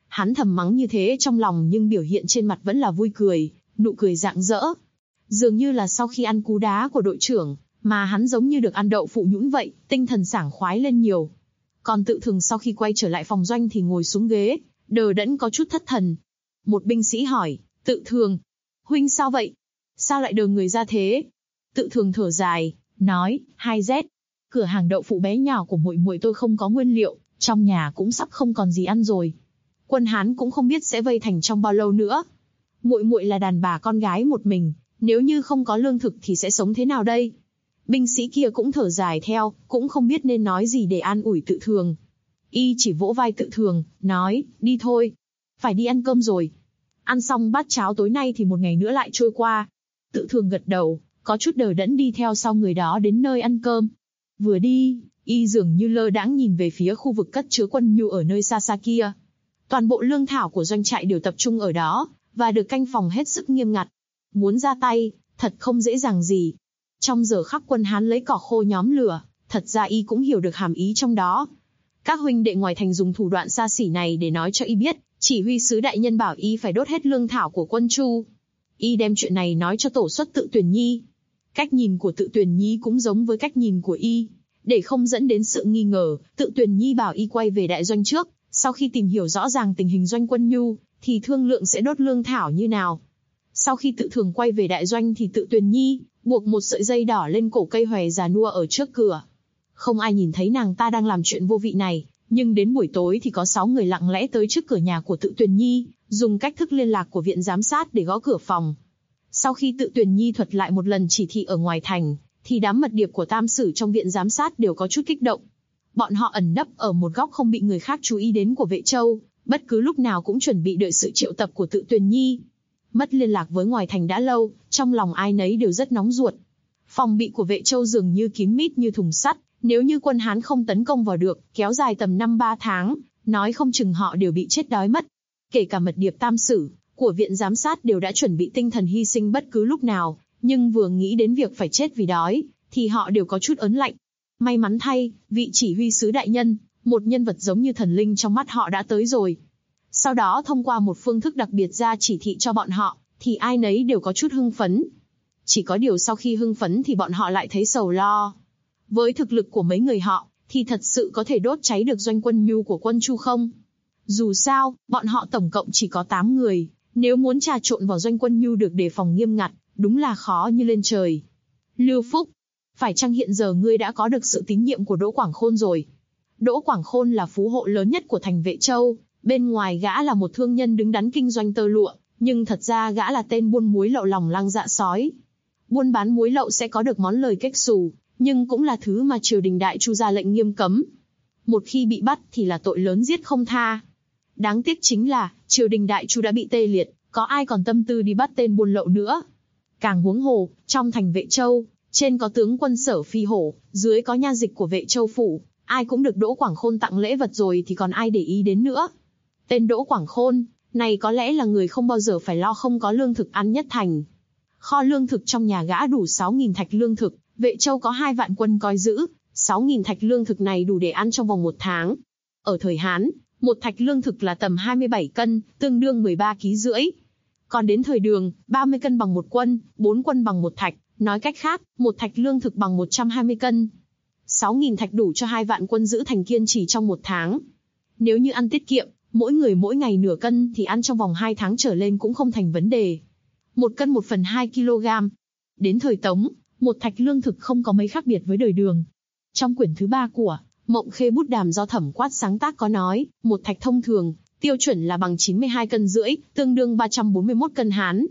Hắn thầm mắng như thế trong lòng nhưng biểu hiện trên mặt vẫn là vui cười, nụ cười rạng rỡ. Dường như là sau khi ăn cú đá của đội trưởng, mà hắn giống như được ăn đậu phụ nhũn vậy, tinh thần sảng khoái lên nhiều. Còn Tự Thường sau khi quay trở lại phòng doanh thì ngồi xuống ghế, đờ đẫn có chút thất thần. Một binh sĩ hỏi, Tự Thường, huynh sao vậy? Sao lại đờ người ra thế? Tự Thường thở dài, nói, 2Z, cửa hàng đậu phụ bé nhỏ của muội muội tôi không có nguyên liệu, trong nhà cũng sắp không còn gì ăn rồi. Quân Hán cũng không biết sẽ vây thành trong bao lâu nữa. Muội muội là đàn bà con gái một mình, nếu như không có lương thực thì sẽ sống thế nào đây? Binh sĩ kia cũng thở dài theo, cũng không biết nên nói gì để an ủi Tự Thường. Y chỉ vỗ vai Tự Thường, nói, đi thôi, phải đi ăn cơm rồi. Ăn xong bát cháo tối nay thì một ngày nữa lại trôi qua. Tự Thường gật đầu, có chút đờ đẫn đi theo sau người đó đến nơi ăn cơm. Vừa đi, Y dường như lơ đãng nhìn về phía khu vực cất chứa quân nhu ở nơi xa xa kia. Toàn bộ lương thảo của doanh trại đều tập trung ở đó, và được canh phòng hết sức nghiêm ngặt. Muốn ra tay, thật không dễ dàng gì. Trong giờ khắc quân Hán lấy cỏ khô nhóm lửa, thật ra Y cũng hiểu được hàm ý trong đó. Các huynh đệ ngoài thành dùng thủ đoạn xa xỉ này để nói cho Y biết, chỉ huy sứ đại nhân bảo Y phải đốt hết lương thảo của quân Chu. Y đem chuyện này nói cho tổ suất Tự Tuyển Nhi. Cách nhìn của Tự Tuyển Nhi cũng giống với cách nhìn của Y. Để không dẫn đến sự nghi ngờ, Tự Tuyển Nhi bảo Y quay về đại doanh trước, sau khi tìm hiểu rõ ràng tình hình doanh quân Nhu, thì thương lượng sẽ đốt lương thảo như nào. Sau khi Tự Thường quay về đại doanh thì Tự Tuyển Nhi buộc một sợi dây đỏ lên cổ cây hòe già nua ở trước cửa. Không ai nhìn thấy nàng ta đang làm chuyện vô vị này, nhưng đến buổi tối thì có 6 người lặng lẽ tới trước cửa nhà của Tự Tuyển Nhi, dùng cách thức liên lạc của viện giám sát để gõ cửa phòng. Sau khi Tự Tuyển Nhi thuật lại một lần chỉ thị ở ngoài thành, thì đám mật điệp của tam sử trong viện giám sát đều có chút kích động. Bọn họ ẩn nấp ở một góc không bị người khác chú ý đến của Vệ Châu, bất cứ lúc nào cũng chuẩn bị đợi sự triệu tập của Tự Tuyển Nhi. Mất liên lạc với ngoài thành đã lâu, trong lòng ai nấy đều rất nóng ruột. Phòng bị của Vệ Châu dường như kín mít như thùng sắt, nếu như quân Hán không tấn công vào được, kéo dài tầm 5-3 tháng, nói không chừng họ đều bị chết đói mất. Kể cả mật điệp tam sử của viện giám sát đều đã chuẩn bị tinh thần hy sinh bất cứ lúc nào, nhưng vừa nghĩ đến việc phải chết vì đói, thì họ đều có chút ớn lạnh. May mắn thay, vị chỉ huy sứ đại nhân, một nhân vật giống như thần linh trong mắt họ đã tới rồi. Sau đó thông qua một phương thức đặc biệt ra chỉ thị cho bọn họ, thì ai nấy đều có chút hưng phấn. Chỉ có điều sau khi hưng phấn thì bọn họ lại thấy sầu lo. Với thực lực của mấy người họ, thì thật sự có thể đốt cháy được doanh quân Nhu của quân Chu không? Dù sao, bọn họ tổng cộng chỉ có 8 người, nếu muốn trà trộn vào doanh quân Nhu được đề phòng nghiêm ngặt, đúng là khó như lên trời. Lưu Phúc, phải chăng hiện giờ ngươi đã có được sự tín nhiệm của Đỗ Quảng Khôn rồi? Đỗ Quảng Khôn là phú hộ lớn nhất của thành Vệ Châu, bên ngoài gã là một thương nhân đứng đắn kinh doanh tơ lụa, nhưng thật ra gã là tên buôn muối lậu lòng lang dạ sói. Buôn bán muối lậu sẽ có được món lời kết xù, nhưng cũng là thứ mà triều đình Đại Chu ra lệnh nghiêm cấm. Một khi bị bắt thì là tội lớn giết không tha. Đáng tiếc chính là, triều đình Đại Chu đã bị tê liệt, có ai còn tâm tư đi bắt tên buôn lậu nữa. Càng huống hồ, trong thành Vệ Châu, trên có tướng quân Sở Phi Hổ, dưới có nha dịch của Vệ Châu phủ, ai cũng được Đỗ Quảng Khôn tặng lễ vật rồi thì còn ai để ý đến nữa. Tên Đỗ Quảng Khôn, này có lẽ là người không bao giờ phải lo không có lương thực ăn nhất thành. Kho lương thực trong nhà gã đủ 6.000 thạch lương thực, Vệ Châu có 2 vạn quân coi giữ, 6.000 thạch lương thực này đủ để ăn trong vòng 1 tháng. Ở thời Hán, một thạch lương thực là tầm 27 cân, tương đương 13,5 kg. Còn đến thời Đường, 30 cân bằng 1 quân, 4 quân bằng 1 thạch, nói cách khác, một thạch lương thực bằng 120 cân. 6.000 thạch đủ cho 2 vạn quân giữ thành kiên trì trong 1 tháng. Nếu như ăn tiết kiệm, mỗi người mỗi ngày nửa cân thì ăn trong vòng 2 tháng trở lên cũng không thành vấn đề. 1 cân 1/2 kg. Đến thời Tống, một thạch lương thực không có mấy khác biệt với đời Đường. Trong quyển thứ 3 của Mộng Khê Bút Đàm do Thẩm Quát sáng tác có nói, một thạch thông thường, tiêu chuẩn là bằng 92,5 cân, tương đương 341 cân Hán.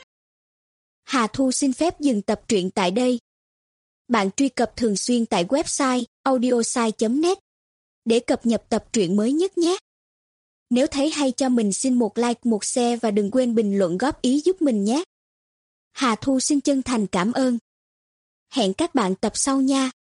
Hà Thu xin phép dừng tập truyện tại đây. Bạn truy cập thường xuyên tại website audiosai.net để cập nhật tập truyện mới nhất nhé. Nếu thấy hay cho mình xin một like, một share và đừng quên bình luận góp ý giúp mình nhé. Hà Thu xin chân thành cảm ơn. Hẹn các bạn tập sau nha.